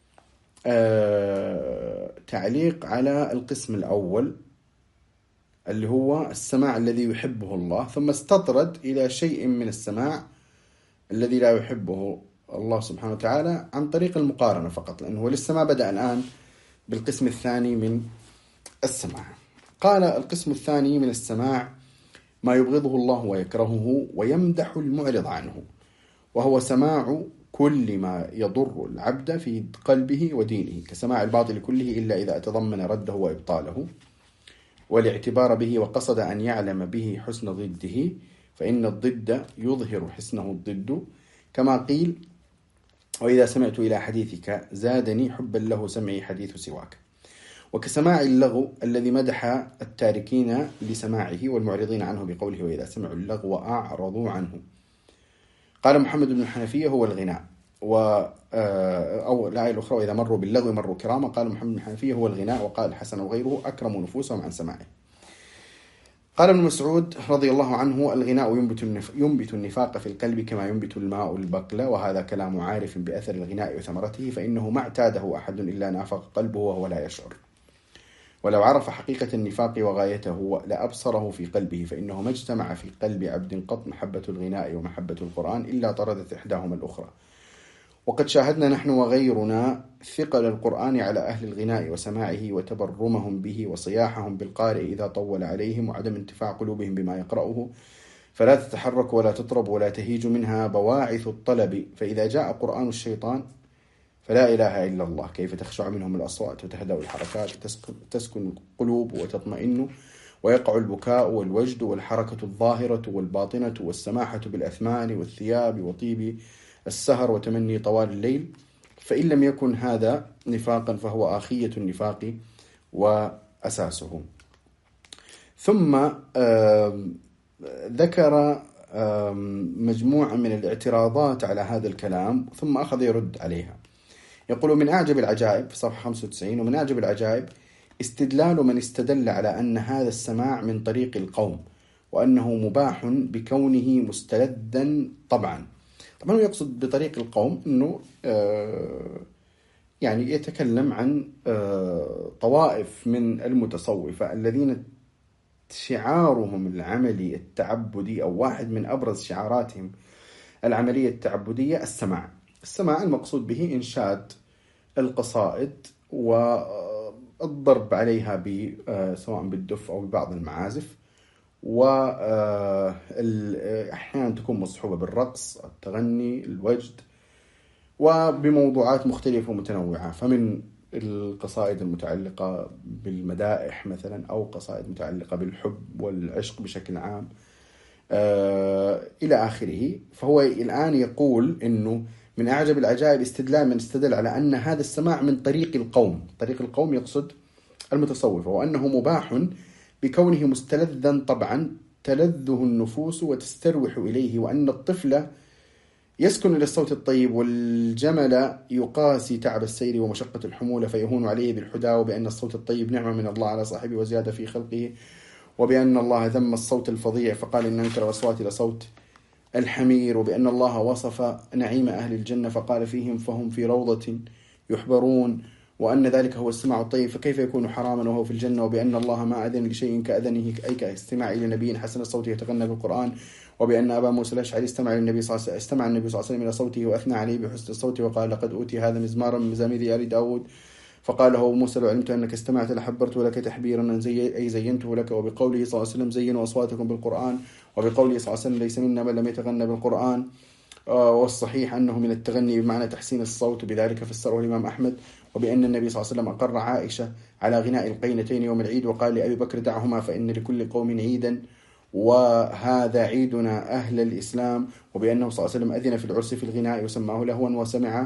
آه تعليق على القسم الأول اللي هو السماع الذي يحبه الله، ثم استطرد إلى شيء من السماع الذي لا يحبه الله سبحانه وتعالى عن طريق المقارنة فقط، لأنه لسه ما بدأ الآن بالقسم الثاني من السماع. قال القسم الثاني من السماع ما يبغضه الله ويكرهه ويمدح المعرض عنه، وهو سماع كل ما يضر العبد في قلبه ودينه، كسماع الباطل كله إلا إذا تضمن رده وإبطاله والاعتبار به وقصد أن يعلم به حسن ضده، فإن الضد يظهر حسنه الضد، كما قيل وإذا سمعت إلى حديثك زادني حبا له سمعي حديث سواك. وكسماع اللغو الذي مدح التاركين لسماعه والمعرضين عنه بقوله وإذا سمعوا اللغو أعرضوا عنه. قال محمد بن الحنفية هو الغناء، و أو الآية الأخرى وإذا مروا باللغو مروا كراما. قال محمد بن الحنفية هو الغناء، وقال الحسن وغيره أكرموا نفوسهم عن سماعه. قال ابن مسعود رضي الله عنه الغناء ينبت النفاق في القلب كما ينبت الماء البقل، وهذا كلام عارف بأثر الغناء وثمرته، فإنه ما اعتاده أحد إلا نافق قلبه وهو لا يشعر، ولو عرف حقيقة النفاق وغايته لأبصره في قلبه، فإنه ما اجتمع في قلب عبد قط محبة الغناء ومحبة القرآن إلا طردت إحداهما الأخرى. وقد شاهدنا نحن وغيرنا ثقل القرآن على أهل الغناء وسماعه وتبرمهم به وصياحهم بالقارئ إذا طول عليهم، وعدم انتفاع قلوبهم بما يقرأه، فلا تتحرك ولا تطرب ولا تهيج منها بواعث الطلب. فإذا جاء قرآن الشيطان فلا إله إلا الله، كيف تخشع منهم الأصوات وتهدأ الحركات، تسكن القلوب وتطمئن، ويقع البكاء والوجد والحركة الظاهرة والباطنة والسماحة بالأثمان والثياب وطيب السهر وتمني طوال الليل. فإن لم يكن هذا نفاقا فهو آخية النفاق وأساسه. ثم ذكر مجموعة من الاعتراضات على هذا الكلام ثم أخذ يرد عليها. يقول من أعجب العجائب في صفحة خمسة وتسعين: ومن أعجب العجائب استدلال من استدل على أن هذا السماع من طريق القوم، وأنه مباح بكونه مستلذا طبعا. طبعا يقصد بطريق القوم أنه آه يعني يتكلم عن آه طوائف من المتصوفة الذين شعارهم العملي التعبدي أو واحد من أبرز شعاراتهم العملية التعبدية السماع. السماع المقصود به إنشاد القصائد والضرب عليها سواء بالدف أو ببعض المعازف، وأحيانا تكون مصحوبة بالرقص، التغني، الوجد، وبموضوعات مختلفة ومتنوعة، فمن القصائد المتعلقة بالمدائح مثلا، أو قصائد متعلقة بالحب والعشق بشكل عام إلى آخره. فهو الآن يقول إنه من أعجب العجائب استدلال من استدل على أن هذا السماع من طريق القوم. طريق القوم يقصد المتصوفة، وأنه مباح بكونه مستلذا طبعا تلذه النفوس وتستروح إليه، وأن الطفل يسكن إلى الصوت الطيب، والجمل يقاسي تعب السير ومشقة الحمولة فيهون عليه بالحدى، وبأن الصوت الطيب نعمة من الله على صاحبه وزيادة في خلقه، وبأن الله ذم الصوت الفظيع فقال إن أنكر الأصوات لصوت الحمير، وبأن الله وصف نعيم أهل الجنة فقال فيهم فهم في روضة يحبرون، وأن ذلك هو السماع الطيب فكيف يكون حراما وهو في الجنة، وبأن الله ما أذن لشيء كأذنه أي كاستماع إلى نبي حسن الصوت يتغنى بالقرآن، وبأن أبا موسى الأشعري استمع للنبي صلى الله عليه وسلم استمع النبي صلى الله عليه وسلم إلى صوته وأثنى عليه بحسن الصوت وقال لقد أوتي هذا مزمارا من مزامير آل داود، فقال له موسى لو علمت أنك استمعت لحبرت لك تحبيرا أي زينته لك. وبقوله صلى الله عليه وسلم زينوا أصواتكم بالقرآن، وبقوله صلى الله عليه وسلم ليس منا من لم يتغنى بالقرآن، والصحيح أنه من التغني بمعنى تحسين الصوت، بذلك فسره الإمام أحمد. وبأن النبي صلى الله عليه وسلم أقر عائشة على غناء القينتين يوم العيد، وقال لأبي بكر دعهما فإن لكل قوم عيدا وهذا عيدنا أهل الإسلام. وبأنه صلى الله عليه وسلم أذن في العرس في الغناء وسماه لهوا، وسمع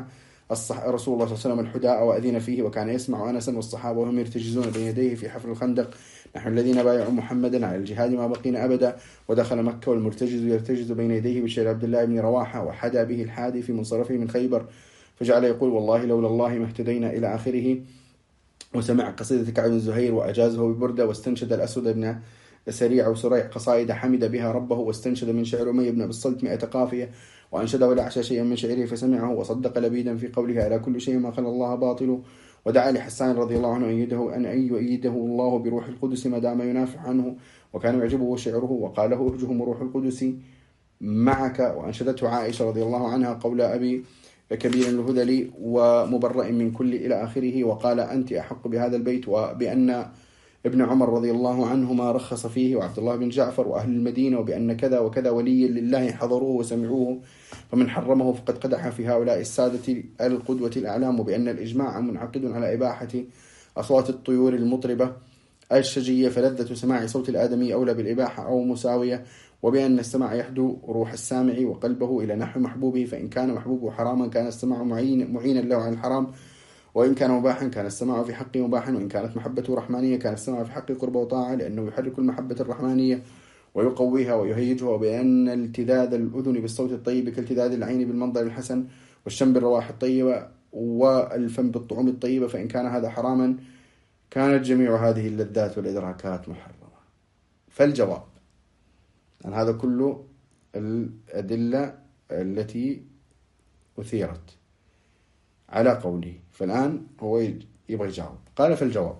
الصح... رسول الله صلى الله عليه وسلم الحداء وأذن فيه وكان يسمع أنسا والصحابة وهم يرتجزون بين يديه في حفر الخندق: نحن الذين بايعوا محمدا على الجهاد ما بقينا أبدا. ودخل مكة والمرتجز يرتجز بين يديه بشير عبد الله بن رواحة وحدا به الحادي في منصرفه من خيبر، فجعل يقول: والله لولا الله ما اهتدينا إلى آخره. وسمع قصيدة كعب بن زهير وأجازه ببردة. واستنشد الأسود بن سريع وسريع قصائد حمد بها ربه. واستنشد من شعر أمية بن أبي الصلت مئة قافية. وأنشده الأعشى شيئا من شعره فسمعه وصدق لبيدا في قوله: على كل شيء ما خلا الله باطل. ودعا لحسان رضي الله عنه أيده أن يؤيده الله بروح القدس ما دام ينافع عنه، وكان يعجبه شعره، وقال له: أهجهم روح القدس معك. وأنشدته عائشة رضي الله عنها قول أبي كبير الهذلي ومبرئ من كل إلى آخره، وقال: أنت أحق بهذا البيت. وبأن ابن عمر رضي الله عنهما رخص فيه، وعبد الله بن جعفر وأهل المدينة، وبأن كذا وكذا ولي لله حضروه وسمعوه، فمن حرمه فقد قدح في هؤلاء السادة القدوة الأعلام. وبأن الإجماع منعقد على إباحة أصوات الطيور المطربة الشجية، فلذة سماع صوت الآدمي أولى بالإباحة أو مساوية. وبأن السماع يحدو روح السامع وقلبه إلى نحو محبوبه، فإن كان محبوبه حراما كان السماع معين معينا له عن الحرام، وإن كان مباحا كان السماع في حقه مباحا، وإن كانت محبته رحمانية كان السماع في حقه قربة وطاعة، لأنه يحرك المحبة الرحمانية ويقويها ويهيجها. وبأن التذاذ الأذن بالصوت الطيب كالتذاذ العين بالمنظر الحسن، والشم بالروائح الطيبة، والفم بالطعوم الطيبة، فإن كان هذا حراما كانت جميع هذه اللذات والإدراكات محرمة. فالجواب عن هذا كله الأدلة التي أثيرت على قوله، فالآن هو يبغى يجاوب. قال: فالجواب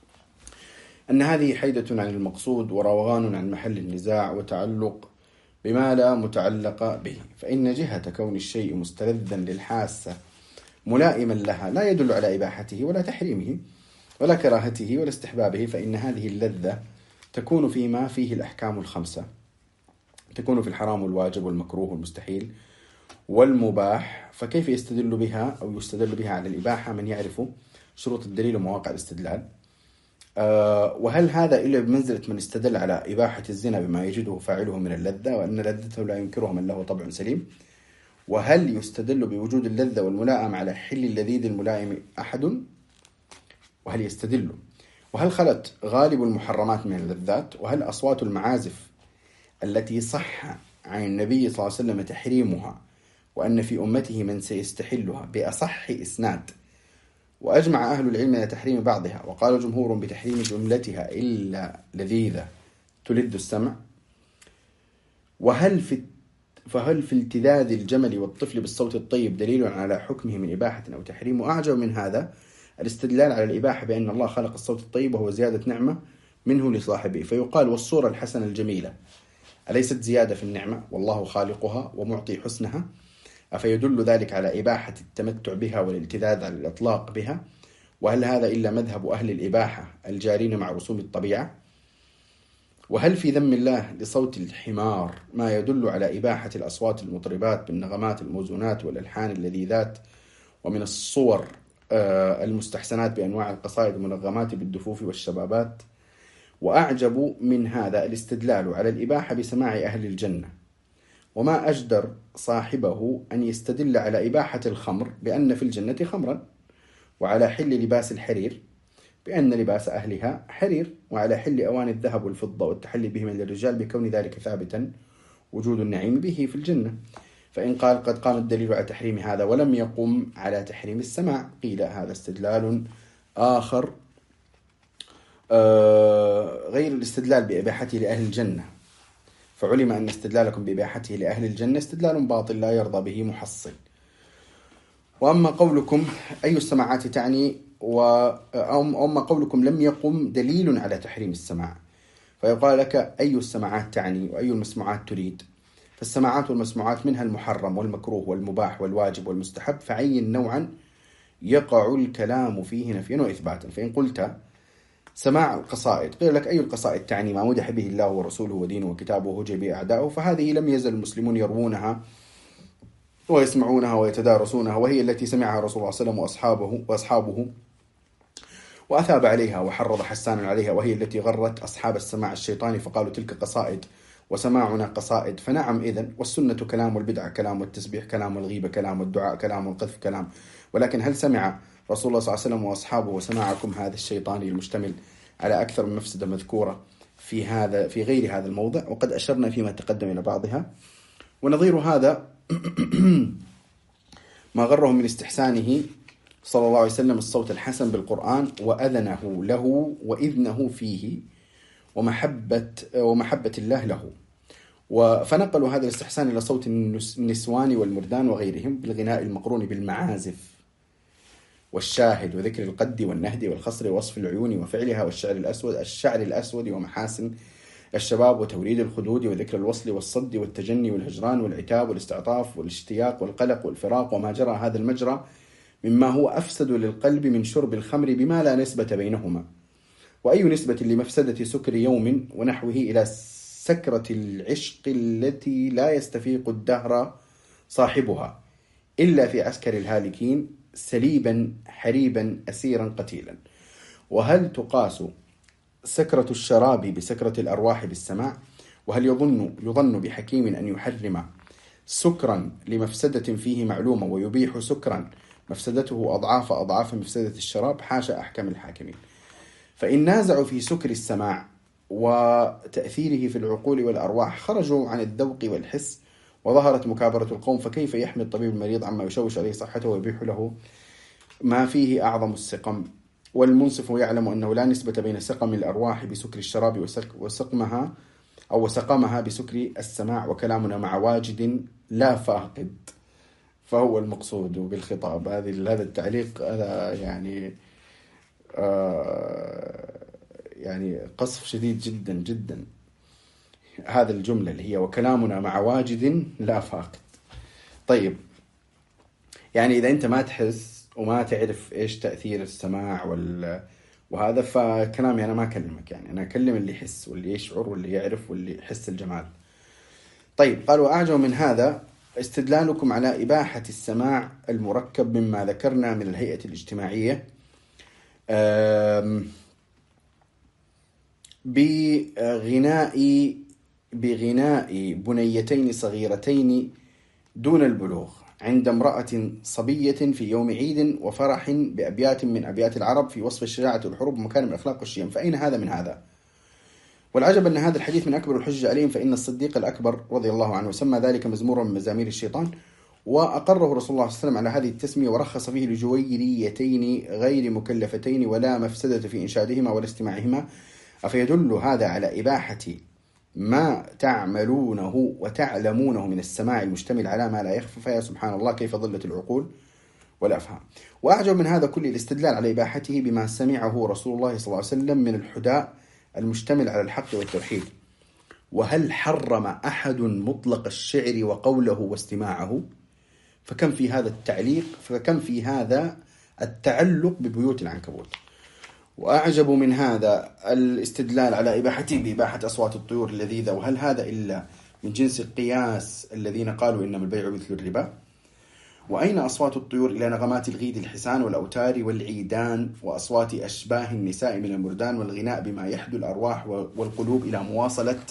أن هذه حيدة عن المقصود وروغان عن محل النزاع وتعلق بما لا متعلق به. فإن جهة كون الشيء مستلذا للحاسة ملائما لها لا يدل على إباحته ولا تحريمه ولا كراهته ولا استحبابه، فإن هذه اللذة تكون فيما فيه الأحكام الخمسة، تكون في الحرام والواجب والمكروه والمستحيل والمباح. فكيف يستدل بها أو يستدل بها على الإباحة من يعرف شروط الدليل ومواقع الاستدلال؟ أه وهل هذا إلا بمنزلة من استدل على إباحة الزنا بما يجده فاعله من اللذة، وأن لذته لا ينكرها من له طبع سليم؟ وهل يستدل بوجود اللذة والملائمة على حل اللذيذ الملائم أحد؟ وهل يستدل وهل خلت غالب المحرمات من اللذات؟ وهل أصوات المعازف التي صح عن النبي صلى الله عليه وسلم تحريمها وأن في أمته من سيستحلها بأصح إسناد، وأجمع أهل العلم على تحريم بعضها، وقال جمهور بتحريم جملتها إلا لذيذة تلذ السمع؟ وهل في فهل في التذاذ الجمل والطفل بالصوت الطيب دليل على حكمه من إباحة أو تحريم؟ وأعجب من هذا الاستدلال على الإباحة بأن الله خلق الصوت الطيب وهو زيادة نعمة منه لصاحبه، فيقال: والصورة الحسنة الجميلة أليست زيادة في النعمة والله خالقها ومعطي حسنها؟ أفيدل ذلك على إباحة التمتع بها والالتذاذ على الإطلاق بها؟ وهل هذا إلا مذهب أهل الإباحة الجارين مع رسوم الطبيعة؟ وهل في ذم الله لصوت الحمار ما يدل على إباحة الأصوات المطربات بالنغمات الموزونات والألحان اللذيذات، ومن الصور المستحسنات بأنواع القصائد المنغمات بالدفوف والشبابات؟ وأعجب من هذا الاستدلال على الإباحة بسماع أهل الجنة، وما أجدر صاحبه أن يستدل على إباحة الخمر بأن في الجنة خمرا، وعلى حل لباس الحرير بأن لباس أهلها حرير، وعلى حل أواني الذهب والفضة والتحلي بهما للرجال بكون ذلك ثابتا وجود النعيم به في الجنة. فإن قال: قد قام الدليل على تحريم هذا ولم يقم على تحريم السماع، قيل: هذا استدلال آخر غير الاستدلال بإباحته لأهل الجنة، فعلم أن استدلالكم بإباحته لأهل الجنة استدلال باطل لا يرضى به محصل. وأما قولكم أي السماعات تعني وأما قولكم لم يقم دليل على تحريم السماع، فيقال لك: أي السماعات تعني وأي المسموعات تريد؟ فالسماعات والمسموعات منها المحرم والمكروه والمباح والواجب والمستحب، فعين نوعا يقع الكلام فيه نفيا وإثباتا. فإن قلت سماع القصائد قيل لك: أي القصائد تعني ما مدح به الله ورسوله ودينه وكتابه وهجي به أعداؤه، فهذه لم يزل المسلمون يروونها ويسمعونها ويتدارسونها، وهي التي سمعها رسول الله صلى الله عليه وسلم وأصحابه, وأصحابه وأثاب عليها وحرض حسان عليها، وهي التي غرت أصحاب السماع الشيطاني فقالوا: تلك قصائد وسماعنا قصائد، فنعم إذن، والسنة كلام، والبدعة كلام، والتسبيح كلام، والغيبة كلام، والدعاء كلام، والقذف كلام. ولكن هل سمع رسول الله صلى الله عليه وسلم وأصحابه وسماعكم هذا الشيطاني المشتمل على أكثر من مفسدة مذكورة في هذا في غير هذا الموضع؟ وقد أشرنا فيما تقدم إلى بعضها. ونظير هذا ما غرهم من استحسانه صلى الله عليه وسلم الصوت الحسن بالقرآن، وأذنه له وإذنه فيه، ومحبة ومحبة الله له. فنقلوا هذا الاستحسان إلى صوت النسوان والمردان وغيرهم بالغناء المقرون بالمعازف والشاهد، وذكر القد والنهد والخصر، ووصف العيون وفعلها، والشعر الأسود الشعر الأسود ومحاسن الشباب، وتوريد الخدود، وذكر الوصل والصد والتجني والهجران والعتاب والاستعطاف والاشتياق والقلق والفراق، وما جرى هذا المجرى مما هو أفسد للقلب من شرب الخمر بما لا نسبة بينهما. وأي نسبة لمفسدة سكر يوم ونحوه إلى سكرة العشق التي لا يستفيق الدهر صاحبها إلا في عسكر الهالكين، سليبا حريبا أسيرا قتيلا. وهل تقاس سكرة الشراب بسكرة الأرواح بالسماع؟ وهل يظن يظن بحكيم أن يحرم سكرا لمفسدة فيه معلومة، ويبيح سكرا مفسدته أضعاف أضعاف مفسدة الشراب؟ حاشا أحكم الحاكمين. فإن نازعوا في سكر السماع وتأثيره في العقول والأرواح خرجوا عن الذوق والحس، وظهرت مكابرة القوم. فكيف يحمي الطبيب المريض عما يشوش عليه صحته ويبيح له ما فيه أعظم السقم؟ والمنصف يعلم أنه لا نسبة بين سقم الأرواح بسكر الشراب وسقمها أو سقمها بسكر السماع، وكلامنا مع واجد لا فاقد فهو المقصود بالخطاب. هذه هذا التعليق هذا يعني آه يعني قصف شديد جدا جدا. هذا الجملة اللي هي وكلامنا مع واجد لا فاقد. طيب، يعني إذا أنت ما تحس وما تعرف إيش تأثير السماع وال وهذا، فكلامي أنا ما أكلمك، يعني أنا أكلم اللي يحس واللي يشعر واللي يعرف واللي يحس الجمال. طيب، قالوا أعجب من هذا استدلالكم على إباحة السماع المركب مما ذكرنا من الهيئة الاجتماعية بغناء بغناء بنيتين صغيرتين دون البلوغ عند امرأة صبية في يوم عيد وفرح بأبيات من أبيات العرب في وصف الشجاعة والحروب ومكارم الأخلاق والشيم. فأين هذا من هذا؟ والعجب أن هذا الحديث من أكبر الحجة عليهم، فإن الصديق الأكبر رضي الله عنه سمى ذلك مزمورا من مزامير الشيطان، وأقره رسول الله صلى الله عليه وسلم على هذه التسمية، ورخص فيه لجويريتين غير مكلفتين ولا مفسدة في إنشادهما ولا استماعهما. أفيدل هذا على إباحة ما تعملونه وتعلمونه من السماع المشتمل على ما لا يخفى؟ فيا سبحان الله كيف ضلت العقول والأفهام. وأعجب من هذا كل الاستدلال على إباحته بما سمعه رسول الله صلى الله عليه وسلم من الحداء المشتمل على الحق والتوحيد. وهل حرم أحد مطلق الشعر وقوله واستماعه؟ فكم في هذا التعليق فكم في هذا التعلق ببيوت العنكبوت. وأعجب من هذا الاستدلال على إباحته بإباحة أصوات الطيور اللذيذة. وهل هذا إلا من جنس القياس الذين قالوا إنما البيع مثل الربا؟ وأين أصوات الطيور إلى نغمات الغيد الحسان والأوتار والعيدان، وأصوات أشباه النساء من المردان، والغناء بما يحدو الأرواح والقلوب إلى مواصلة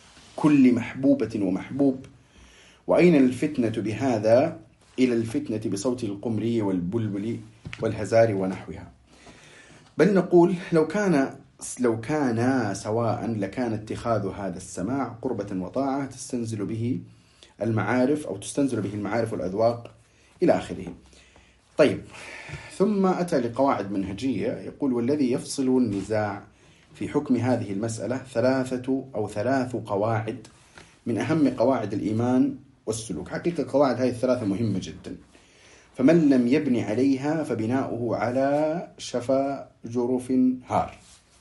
كل محبوبة ومحبوب؟ وأين الفتنة بهذا إلى الفتنة بصوت القمري والبلبل والهزار ونحوها؟ بل نقول لو كان لو كان سواء لكان اتخاذ هذا السماع قربة وطاعة تستنزل به المعارف أو تستنزل به المعارف والأذواق إلى آخره. طيب، ثم أتى لقواعد منهجية يقول: والذي يفصل النزاع في حكم هذه المسألة ثلاثة أو ثلاث قواعد من أهم قواعد الإيمان والسلوك. حقيقة قواعد هذه الثلاثة مهمة جدا، فمن لم يبني عليها فبناؤه على شفا جرف هار.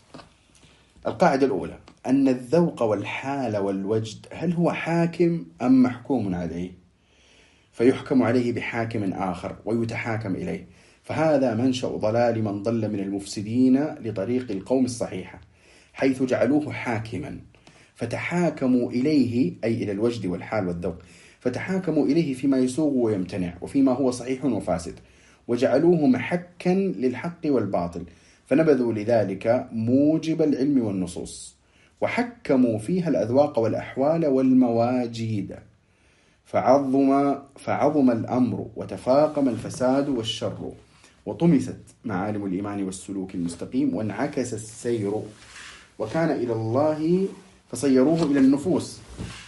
القاعدة الأولى أن الذوق والحال والوجد هل هو حاكم أم محكوم عليه؟ فيحكم عليه بحاكم آخر ويتحاكم إليه، فهذا منشأ ضلال من ضل من المفسدين لطريق القوم الصحيحة، حيث جعلوه حاكما فتحاكموا إليه، أي إلى الوجد والحال والذوق، فتحاكموا إليه فيما يسوغ ويمتنع وفيما هو صحيح وفاسد، وجعلوه محكا للحق والباطل، فنبذوا لذلك موجب العلم والنصوص، وحكموا فيها الأذواق والأحوال والمواجيد، فعظم, فعظم الأمر وتفاقم الفساد والشر، وطمست معالم الإيمان والسلوك المستقيم، وانعكس السير وكان إلى الله فصيروه إلى النفوس.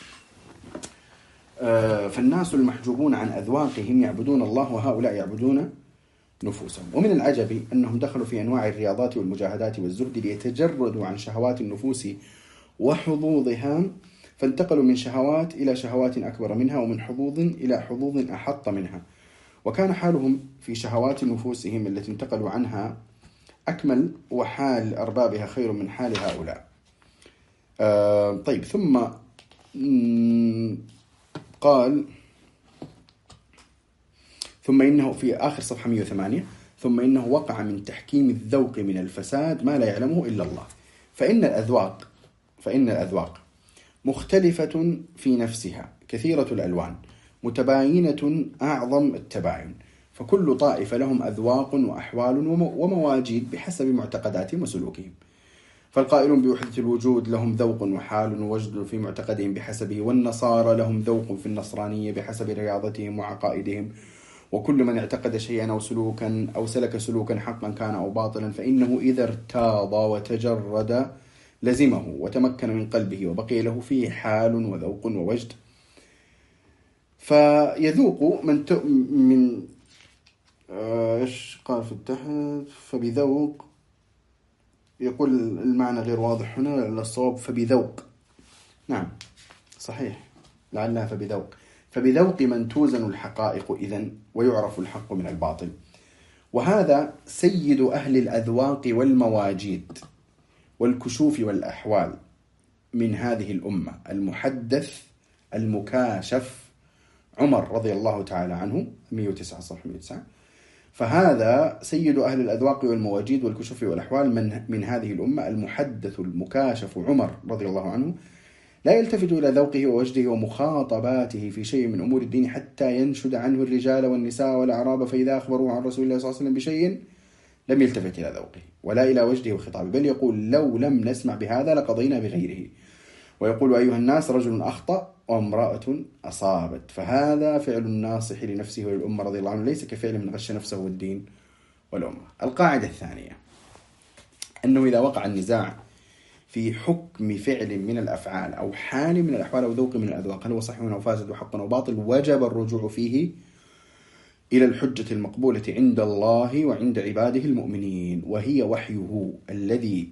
فالناس المحجوبون عن أذواقهم يعبدون الله، وهؤلاء يعبدون نفوسهم. ومن العجب أنهم دخلوا في أنواع الرياضات والمجاهدات والزهد ليتجردوا عن شهوات النفوس وحظوظها، فانتقلوا من شهوات إلى شهوات أكبر منها، ومن حظوظ إلى حظوظ أحط منها، وكان حالهم في شهوات نفوسهم التي انتقلوا عنها أكمل، وحال أربابها خير من حال هؤلاء. آه طيب، ثم قال ثم إنه في آخر صفحة مئة وثمانية، ثم إنه وقع من تحكيم الذوق من الفساد ما لا يعلمه إلا الله، فإن الأذواق فإن الأذواق مختلفة في نفسها كثيرة الألوان متباينة أعظم التباين، فكل طائفة لهم أذواق وأحوال ومواجيد بحسب معتقداتهم وسلوكهم. فالقائلون بوحدة الوجود لهم ذوق وحال ووجد في معتقدهم بحسبه، والنصارى لهم ذوق في النصرانية بحسب رياضتهم وعقائدهم. وكل من اعتقد شيئا أو سلوكا أو سلك سلوكا حقا كان أو باطلا، فإنه إذا ارتاض وتجرد لزمه وتمكن من قلبه، وبقي له فيه حال وذوق ووجد. فيذوق من ت... من ايش قال في التحت؟ فبذوق، يقول المعنى غير واضح هنا، الصواب فبذوق. نعم صحيح، لعلها فبذوق. فبذوق من توزن الحقائق إذن، ويعرف الحق من الباطل. وهذا سيد أهل الأذواق والمواجيد والكشوف والأحوال من هذه الأمة، المحدث المكاشف عمر رضي الله تعالى عنه، مئة وتسعة صح مئة وتسعة. فهذا سيد أهل الأذواق والمواجيد والكشوف والأحوال من, من هذه الأمة، المحدث المكاشف عمر رضي الله عنه، لا يلتفت إلى ذوقه ووجده ومخاطباته في شيء من أمور الدين حتى ينشد عنه الرجال والنساء والأعراب، فإذا أخبروا عن رسول الله صلى الله عليه وسلم بشيء لم يلتفت إلى ذوقه ولا إلى وجده وخطابه، بل يقول لو لم نسمع بهذا لقضينا بغيره. ويقول أيها الناس رجل أخطأ وامرأة أصابت. فهذا فعل الناصح لنفسه وللأمة رضي الله عنه، ليس كفعل من غش نفسه والدين والأمة. القاعدة الثانية أنه إذا وقع النزاع في حكم فعل من الأفعال أو حال من الأحوال أو ذوق من الأذواق، هل هو صحيح أو فاسد وحق أو باطل، وجب الرجوع فيه إلى الحجة المقبولة عند الله وعند عباده المؤمنين، وهي وحيه الذي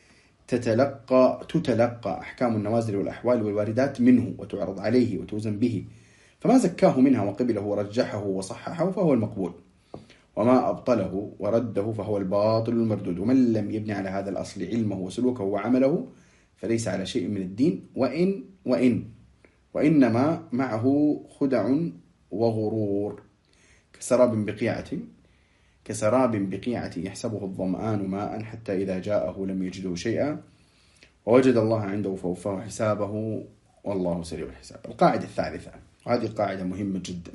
تتلقى تتلقى أحكام النوازل والأحوال والواردات منه، وتعرض عليه وتوزن به، فما زكاه منها وقبله ورجحه وصححه فهو المقبول، وما أبطله ورده فهو الباطل المردود. ومن لم يبني على هذا الأصل علمه وسلوكه وعمله فليس على شيء من الدين، وإن وإن وإنما معه خدع وغرور، كسراب بقيعة كسراب بقيعة يحسبه الظمآن ماء حتى إذا جاءه لم يجده شيئا ووجد الله عنده فوفاه حسابه والله سريع الحساب. القاعدة الثالثة، وهذه القاعدة مهمة جدا،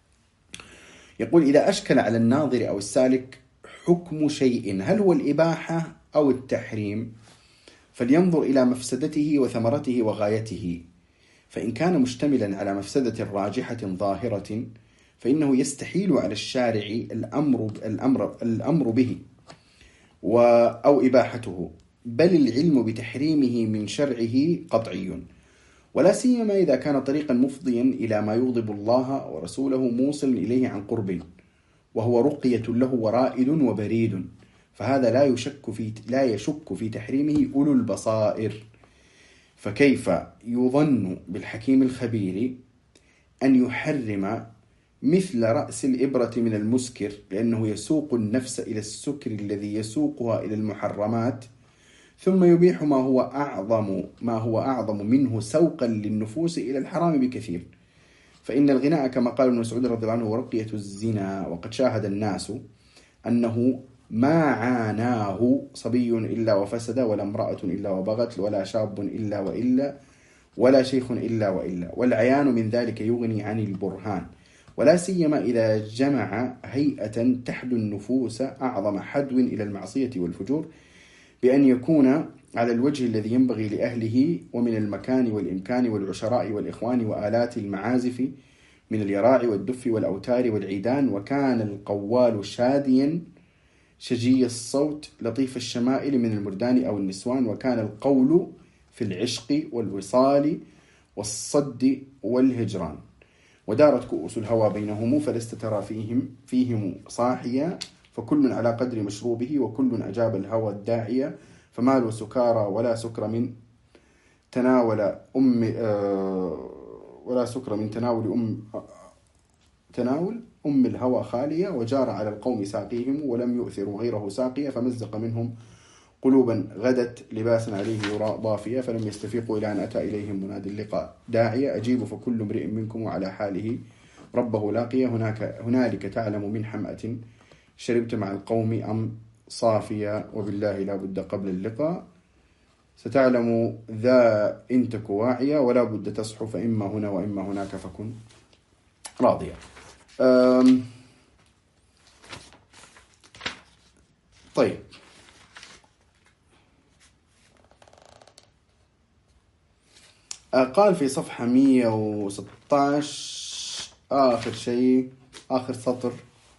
يقول إذا أشكل على الناظر أو السالك حكم شيء هل هو الإباحة أو التحريم، فلينظر إلى مفسدته وثمرته وغايته، فإن كان مشتملا على مفسدة راجحة ظاهرة فإنه يستحيل على الشارع الأمر, الأمر, الأمر به أو إباحته، بل العلم بتحريمه من شرعه قطعي، ولا سيما إذا كان طريقا مفضيا إلى ما يغضب الله ورسوله موصل إليه عن قرب، وهو رقية له ورائد وبريد، فهذا لا يشك في لا يشك في تحريمه أولو البصائر. فكيف يظن بالحكيم الخبير أن يحرم مثل رأس الإبرة من المسكر، لأنه يسوق النفس إلى السكر الذي يسوقها إلى المحرمات، ثم يبيح ما هو أعظم ما هو أعظم منه سوقا للنفوس إلى الحرام بكثير. فإن الغناء كما قال ابن مسعود رضي الله عنه ورقية الزنا، وقد شاهد الناس أنه ما عاناه صبي إلا وفسد، ولا امرأة إلا وبغت، ولا شاب إلا وإلا، ولا شيخ إلا وإلا، والعيان من ذلك يغني عن البرهان، ولا سيما إذا جمع هيئة تحدو النفوس أعظم حدو إلى المعصية والفجور بأن يكون على الوجه الذي ينبغي لأهله ومن المكان والإمكان والعشراء والإخوان وآلات المعازف من اليراع والدف والأوتار والعيدان. وكان القوال شاديا شجي الصوت لطيف الشمائل من المردان أو النسوان. وكان القول في العشق والوصال والصد والهجران. ودارت كؤوس الهوى بينهم فلست ترى فيهم فيهم صاحيا، فكل على قدر مشروبه وكل أجاب الهوى الداعية. فمالوا سكارى ولا سكر من تناول أم آه ولا سكر من تناول أم تناول أم الهوى خالية. وجار على القوم ساقيهم ولم يؤثروا غيره ساقية. فمزق منهم قلوبا غدت لباسا عليه يرى ضافية. فلم يستفيقوا إلى أن أتى إليهم منادي اللقاء داعية. أجيب فكل امرئ منكم على حاله ربه لاقية. هناك هنالك تعلم من حمأة شربت مع القوم أم صافية. وبالله لا بد قبل اللقاء ستعلم ذا إن تك واعية. ولا بد تصحو فإما هنا وإما هناك فكن راضية. طيب، قال في صفحة مية وستة عشر آخر شيء، آخر سطر،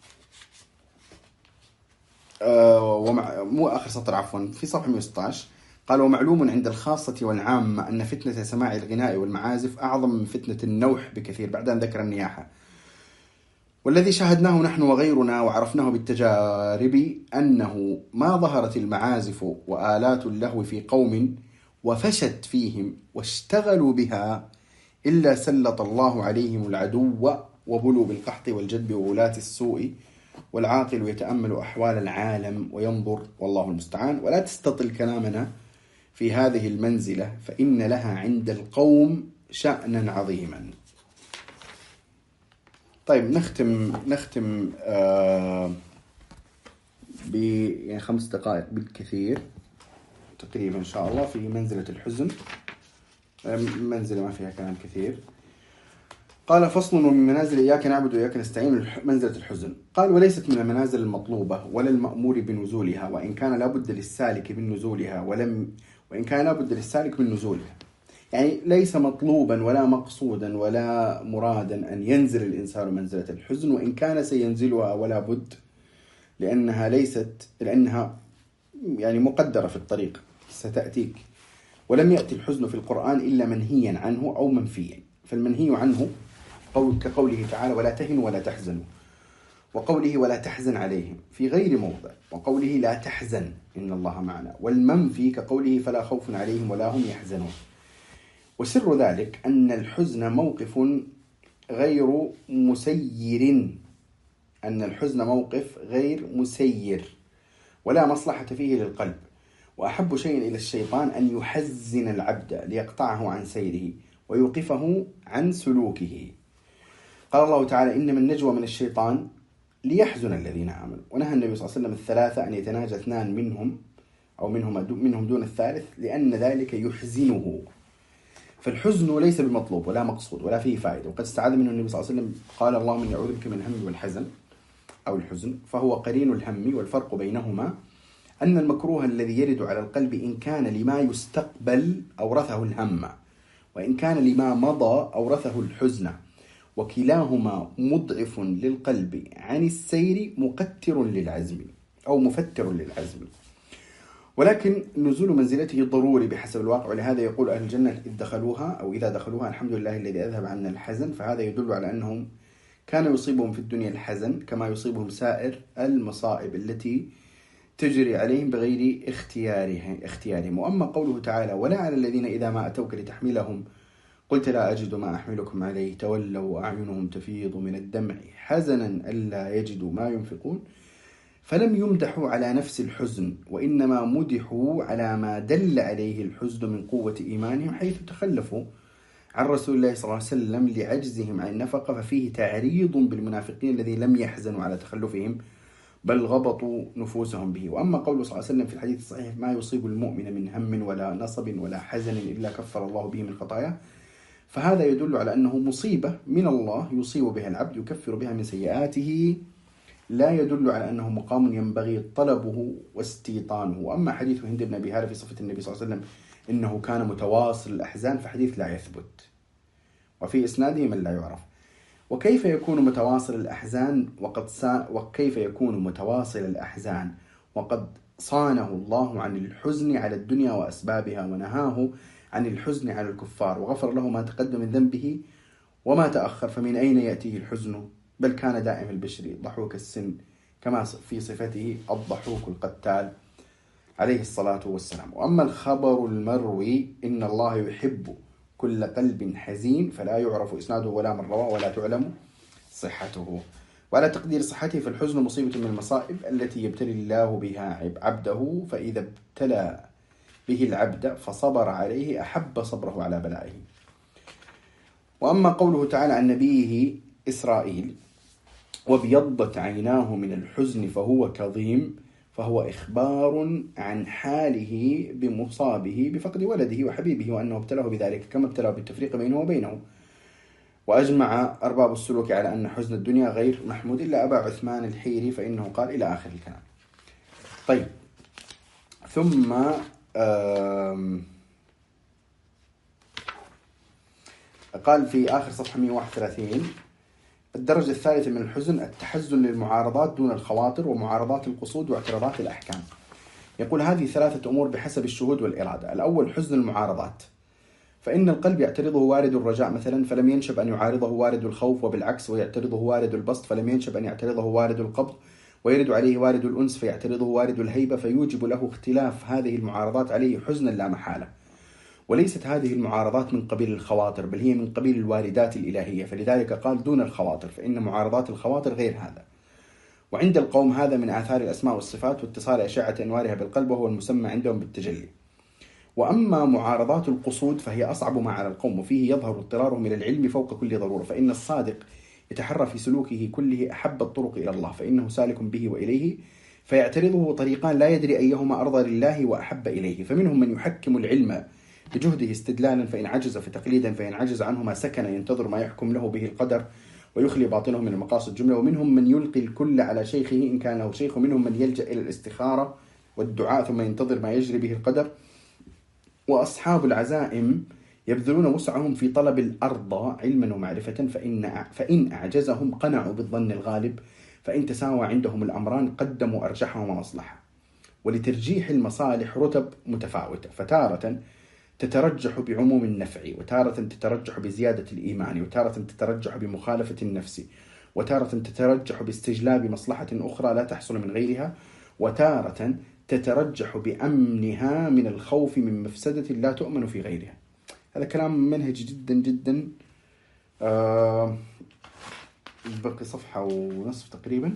آه ومع مو آخر سطر عفوا، في صفحة مية وستة عشر قال: ومعلوم عند الخاصة والعامة أن فتنة سماع الغناء والمعازف أعظم من فتنة النوح بكثير. بعد أن ذكر النياحة، والذي شاهدناه نحن وغيرنا وعرفناه بالتجارب أنه ما ظهرت المعازف وآلات اللهو في قوم وفشت فيهم واشتغلوا بها إلا سلط الله عليهم العدو وبلوا بالقحط والجدب وولاة السوء. والعاقل يتأمل أحوال العالم وينظر، والله المستعان. ولا تستطل كلامنا في هذه المنزلة فإن لها عند القوم شأنا عظيما. طيب، نختم نختم آه ب يعني خمس دقائق بالكثير تقريبا إن شاء الله في منزلة الحزن، منزلة ما فيها كلام كثير. قال: فصل ومن منازل إياك نعبد وإياك نستعين منزلة الحزن. قال: وليست من المنازل المطلوبة ولا المأمور بنزولها، وإن كان لابد للسالك من نزولها ولم وإن كان لابد للسالك من نزولها. يعني ليس مطلوبا ولا مقصودا ولا مرادا أن ينزل الإنسان منزلة الحزن، وإن كان سينزلها ولا بد، لأنها ليست لأنها يعني مقدرة في الطريق ستأتيك. ولم يأتي الحزن في القرآن إلا منهيا عنه أو منفيا. فالمنهي عنه قول كقوله تعالى: ولا تهنوا ولا تحزنوا، وقوله: ولا تحزن عليهم في غير موضع، وقوله: لا تحزن إن الله معنا. والمنفي كقوله: فلا خوف عليهم ولا هم يحزنون. وسر ذلك أن الحزن موقف غير مسير أن الحزن موقف غير مسير ولا مصلحة فيه للقلب. وأحب شيء إلى الشيطان أن يحزن العبد ليقطعه عن سيره ويوقفه عن سلوكه. قال الله تعالى: إنما النجوى من الشيطان ليحزن الذين آمنوا. ونهى النبي صلى الله عليه وسلم الثلاثة أن يتناجى اثنان منهم أو منهم منهم دون الثالث، لأن ذلك يحزنه. فالحزن ليس بمطلوب ولا مقصود ولا فيه فائدة، وقد استعاذ منه النبي صلى الله عليه وسلم. قال: اللهم إني أعوذ بك من الهم والحزن أو الحزن، فهو قرين الهم. والفرق بينهما أن المكروه الذي يرد على القلب إن كان لما يستقبل أورثه الهم، وإن كان لما مضى أورثه الحزن، وكلاهما مضعف للقلب عن السير مقتر للعزم أو مفتر للعزم. ولكن نزول منزلته ضروري بحسب الواقع. ولهذا يقول أهل الجنة إذ دخلوها أو إذا دخلوها: الحمد لله الذي أذهب عنا الحزن. فهذا يدل على أنهم كان يصيبهم في الدنيا الحزن كما يصيبهم سائر المصائب التي تجري عليهم بغير اختيارهم. وأما قوله تعالى: ولا على الذين إذا ما أتوك لتحملهم قلت لا أجد ما أحملكم عليه تولوا وأعينهم تفيض من الدمع حزنا ألا يجدوا ما ينفقون. فلم يمدحوا على نفس الحزن، وإنما مدحوا على ما دل عليه الحزن من قوة إيمانهم، حيث تخلفوا عن رسول الله صلى الله عليه وسلم لعجزهم عن النفقة. ففيه تعريض بالمنافقين الذين لم يحزنوا على تخلفهم بل غبطوا نفوسهم به. وأما قوله صلى الله عليه وسلم في الحديث الصحيح: ما يصيب المؤمن من هم ولا نصب ولا حزن إلا كفر الله به من خطاياه، فهذا يدل على أنه مصيبة من الله يصيب بها العبد يكفر بها من سيئاته لا يدل على أنه مقام ينبغي طلبه واستيطانه. وأما حديث هند بن أبي هالة في صفة النبي صلى الله عليه وسلم إنه كان متواصل الأحزان فحديث لا يثبت، وفي إسناده من لا يعرف. وكيف يكون متواصل الأحزان وقد سا وكيف يكون متواصل الأحزان وقد صانه الله عن الحزن على الدنيا وأسبابها، ونهاه عن الحزن على الكفار، وغفر له ما تقدم من ذنبه وما تأخر، فمن أين يأتيه الحزن؟ بل كان دائم البشر ضحوك السن، كما في صفته الضحوك القتال عليه الصلاة والسلام. وأما الخبر المروي إن الله يحب كل قلب حزين فلا يعرف إسناده ولا من رواه ولا تعلم صحته. وعلى تقدير صحته فالحزن مصيبة من المصائب التي يبتلي الله بها عبده، فإذا ابتلى به العبد فصبر عليه أحب صبره على بلائه. وأما قوله تعالى عن نبيه إسرائيل وابيضت عيناه من الحزن فهو كظيم، فهو إخبار عن حاله بمصابه بفقد ولده وحبيبه، وأنه ابتلاه بذلك كما ابتلاه بالتفريق بينه وبينه. وأجمع أرباب السلوك على أن حزن الدنيا غير محمود إلا أبا عثمان الحيري، فإنه قال إلى آخر الكلام. طيب، ثم قال في آخر صفحة مئة وواحد وثلاثين: الدرجة الثالثة من الحزن التحزن للمعارضات دون الخواطر ومعارضات القصود واعتراضات الأحكام. يقول هذه ثلاثة أمور بحسب الشهود والإرادة. الأول حزن المعارضات، فإن القلب يعترضه وارد الرجاء مثلا فلم ينشب أن يعارضه وارد الخوف، وبالعكس، ويعترضه وارد البسط فلم ينشب أن يعترضه وارد القبض، ويرد عليه وارد الأنس فيعترضه وارد الهيبة، فيوجب له اختلاف هذه المعارضات عليه حزنا لا محالة. وليست هذه المعارضات من قبيل الخواطر، بل هي من قبيل الواردات الإلهية، فلذلك قال دون الخواطر، فإن معارضات الخواطر غير هذا. وعند القوم هذا من آثار الأسماء والصفات واتصال أشعة أنوارها بالقلب، وهو المسمى عندهم بالتجلي. وأما معارضات القصود فهي أصعب ما على القوم، وفيه يظهر اضطرارهم إلى العلم فوق كل ضرورة، فإن الصادق يتحرى في سلوكه كله أحب الطرق إلى الله، فإنه سالك به وإليه، فيعترضه طريقان لا يدري أيهما أرضى لله وأحب إليه. فمنهم من يحكم العلم بجهده استدلالا فإن عجز فتقليدا، فإن عجز عنهما سكن ينتظر ما يحكم له به القدر ويخلي باطنه من المقاصد جملة. ومنهم من يلقي الكل على شيخه إن كان له شيخ، ومنهم من يلجأ إلى الاستخارة والدعاء ثم ينتظر ما يجري به القدر. وأصحاب العزائم يبذلون وسعهم في طلب الأرض علما ومعرفة، فإن, فإن أعجزهم قنعوا بالظن الغالب، فإن تساوى عندهم الأمران قدموا أرجحهما مصلحة. ولترجيح المصالح رتب متفاوتة، فتارة تترجح بعموم النفع، وتارة تترجح بزيادة الإيمان، وتارة تترجح بمخالفة النفس، وتارة تترجح باستجلاب مصلحة أخرى لا تحصل من غيرها، وتارة تترجح بأمنها من الخوف من مفسدة لا تؤمن في غيرها. هذا كلام منهج جدا جدا. آه بقي صفحة ونصف تقريبا.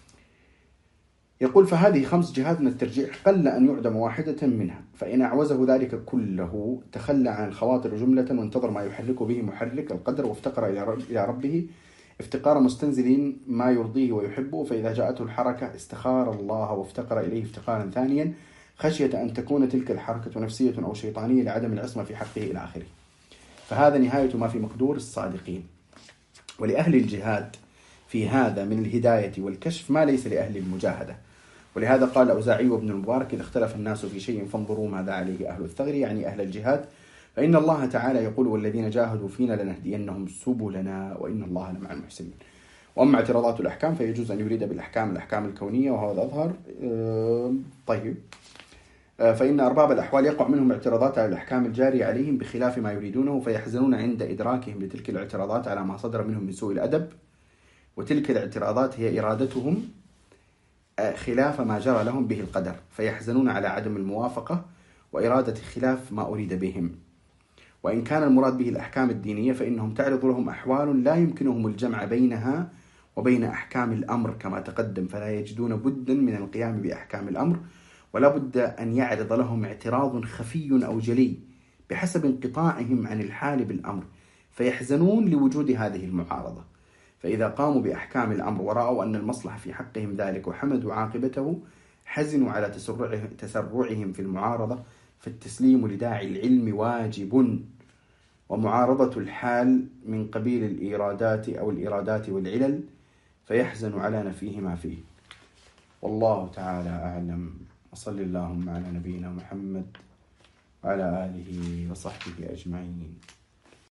يقول فهذه خمس جهات من الترجيح قل أن يعدم واحدة منها، فإن أعوزه ذلك كله تخلى عن الخواطر جملة وانتظر ما يحرك به محرك القدر، وافتقر إلى ربه افتقار مستنزل ما يرضيه ويحبه، فإذا جاءته الحركة استخار الله وافتقر إليه افتقارا ثانيا، خشية أن تكون تلك الحركة نفسية أو شيطانية لعدم العصمة في حقه إلى آخره. فهذا نهاية ما في مقدور الصادقين. ولأهل الجهاد في هذا من الهداية والكشف ما ليس لأهل المجاهدة. ولهذا قال الأوزاعي وابن المبارك إذا اختلف الناس في شيء فانظروا ماذا عليه أهل الثغر، يعني أهل الجهاد، فإن الله تعالى يقول والذين جاهدوا فينا لنهدينهم سبلنا وإن الله لمع المحسنين. وأما اعتراضات الأحكام فيجوز أن يريد بالأحكام الأحكام الكونية وهذا أظهر. طيب، فإن أرباب الأحوال يقع منهم اعتراضات على الأحكام الجارية عليهم بخلاف ما يريدونه، فيحزنون عند إدراكهم لتلك الاعتراضات على ما صدر منهم من سوء الأدب، وتلك الاعتراضات هي إرادتهم خلاف ما جرى لهم به القدر، فيحزنون على عدم الموافقة وإرادة خلاف ما أريد بهم. وإن كان المراد به الأحكام الدينية فإنهم تعرض لهم أحوال لا يمكنهم الجمع بينها وبين أحكام الأمر كما تقدم، فلا يجدون بدا من القيام بأحكام الأمر، ولا بد أن يعرض لهم اعتراض خفي أو جلي بحسب انقطاعهم عن الحال بالأمر، فيحزنون لوجود هذه المعارضة. فإذا قاموا بأحكام الأمر ورأوا أن المصلحة في حقهم ذلك وحمدوا عاقبته حزنوا على تسرعهم في المعارضة، فالتسليم لداعي العلم واجب، ومعارضة الحال من قبيل الإيرادات أو الإيرادات والعلل، فيحزن على نفيه ما فيه. والله تعالى أعلم، وصل اللهم على نبينا محمد وعلى آله وصحبه أجمعين.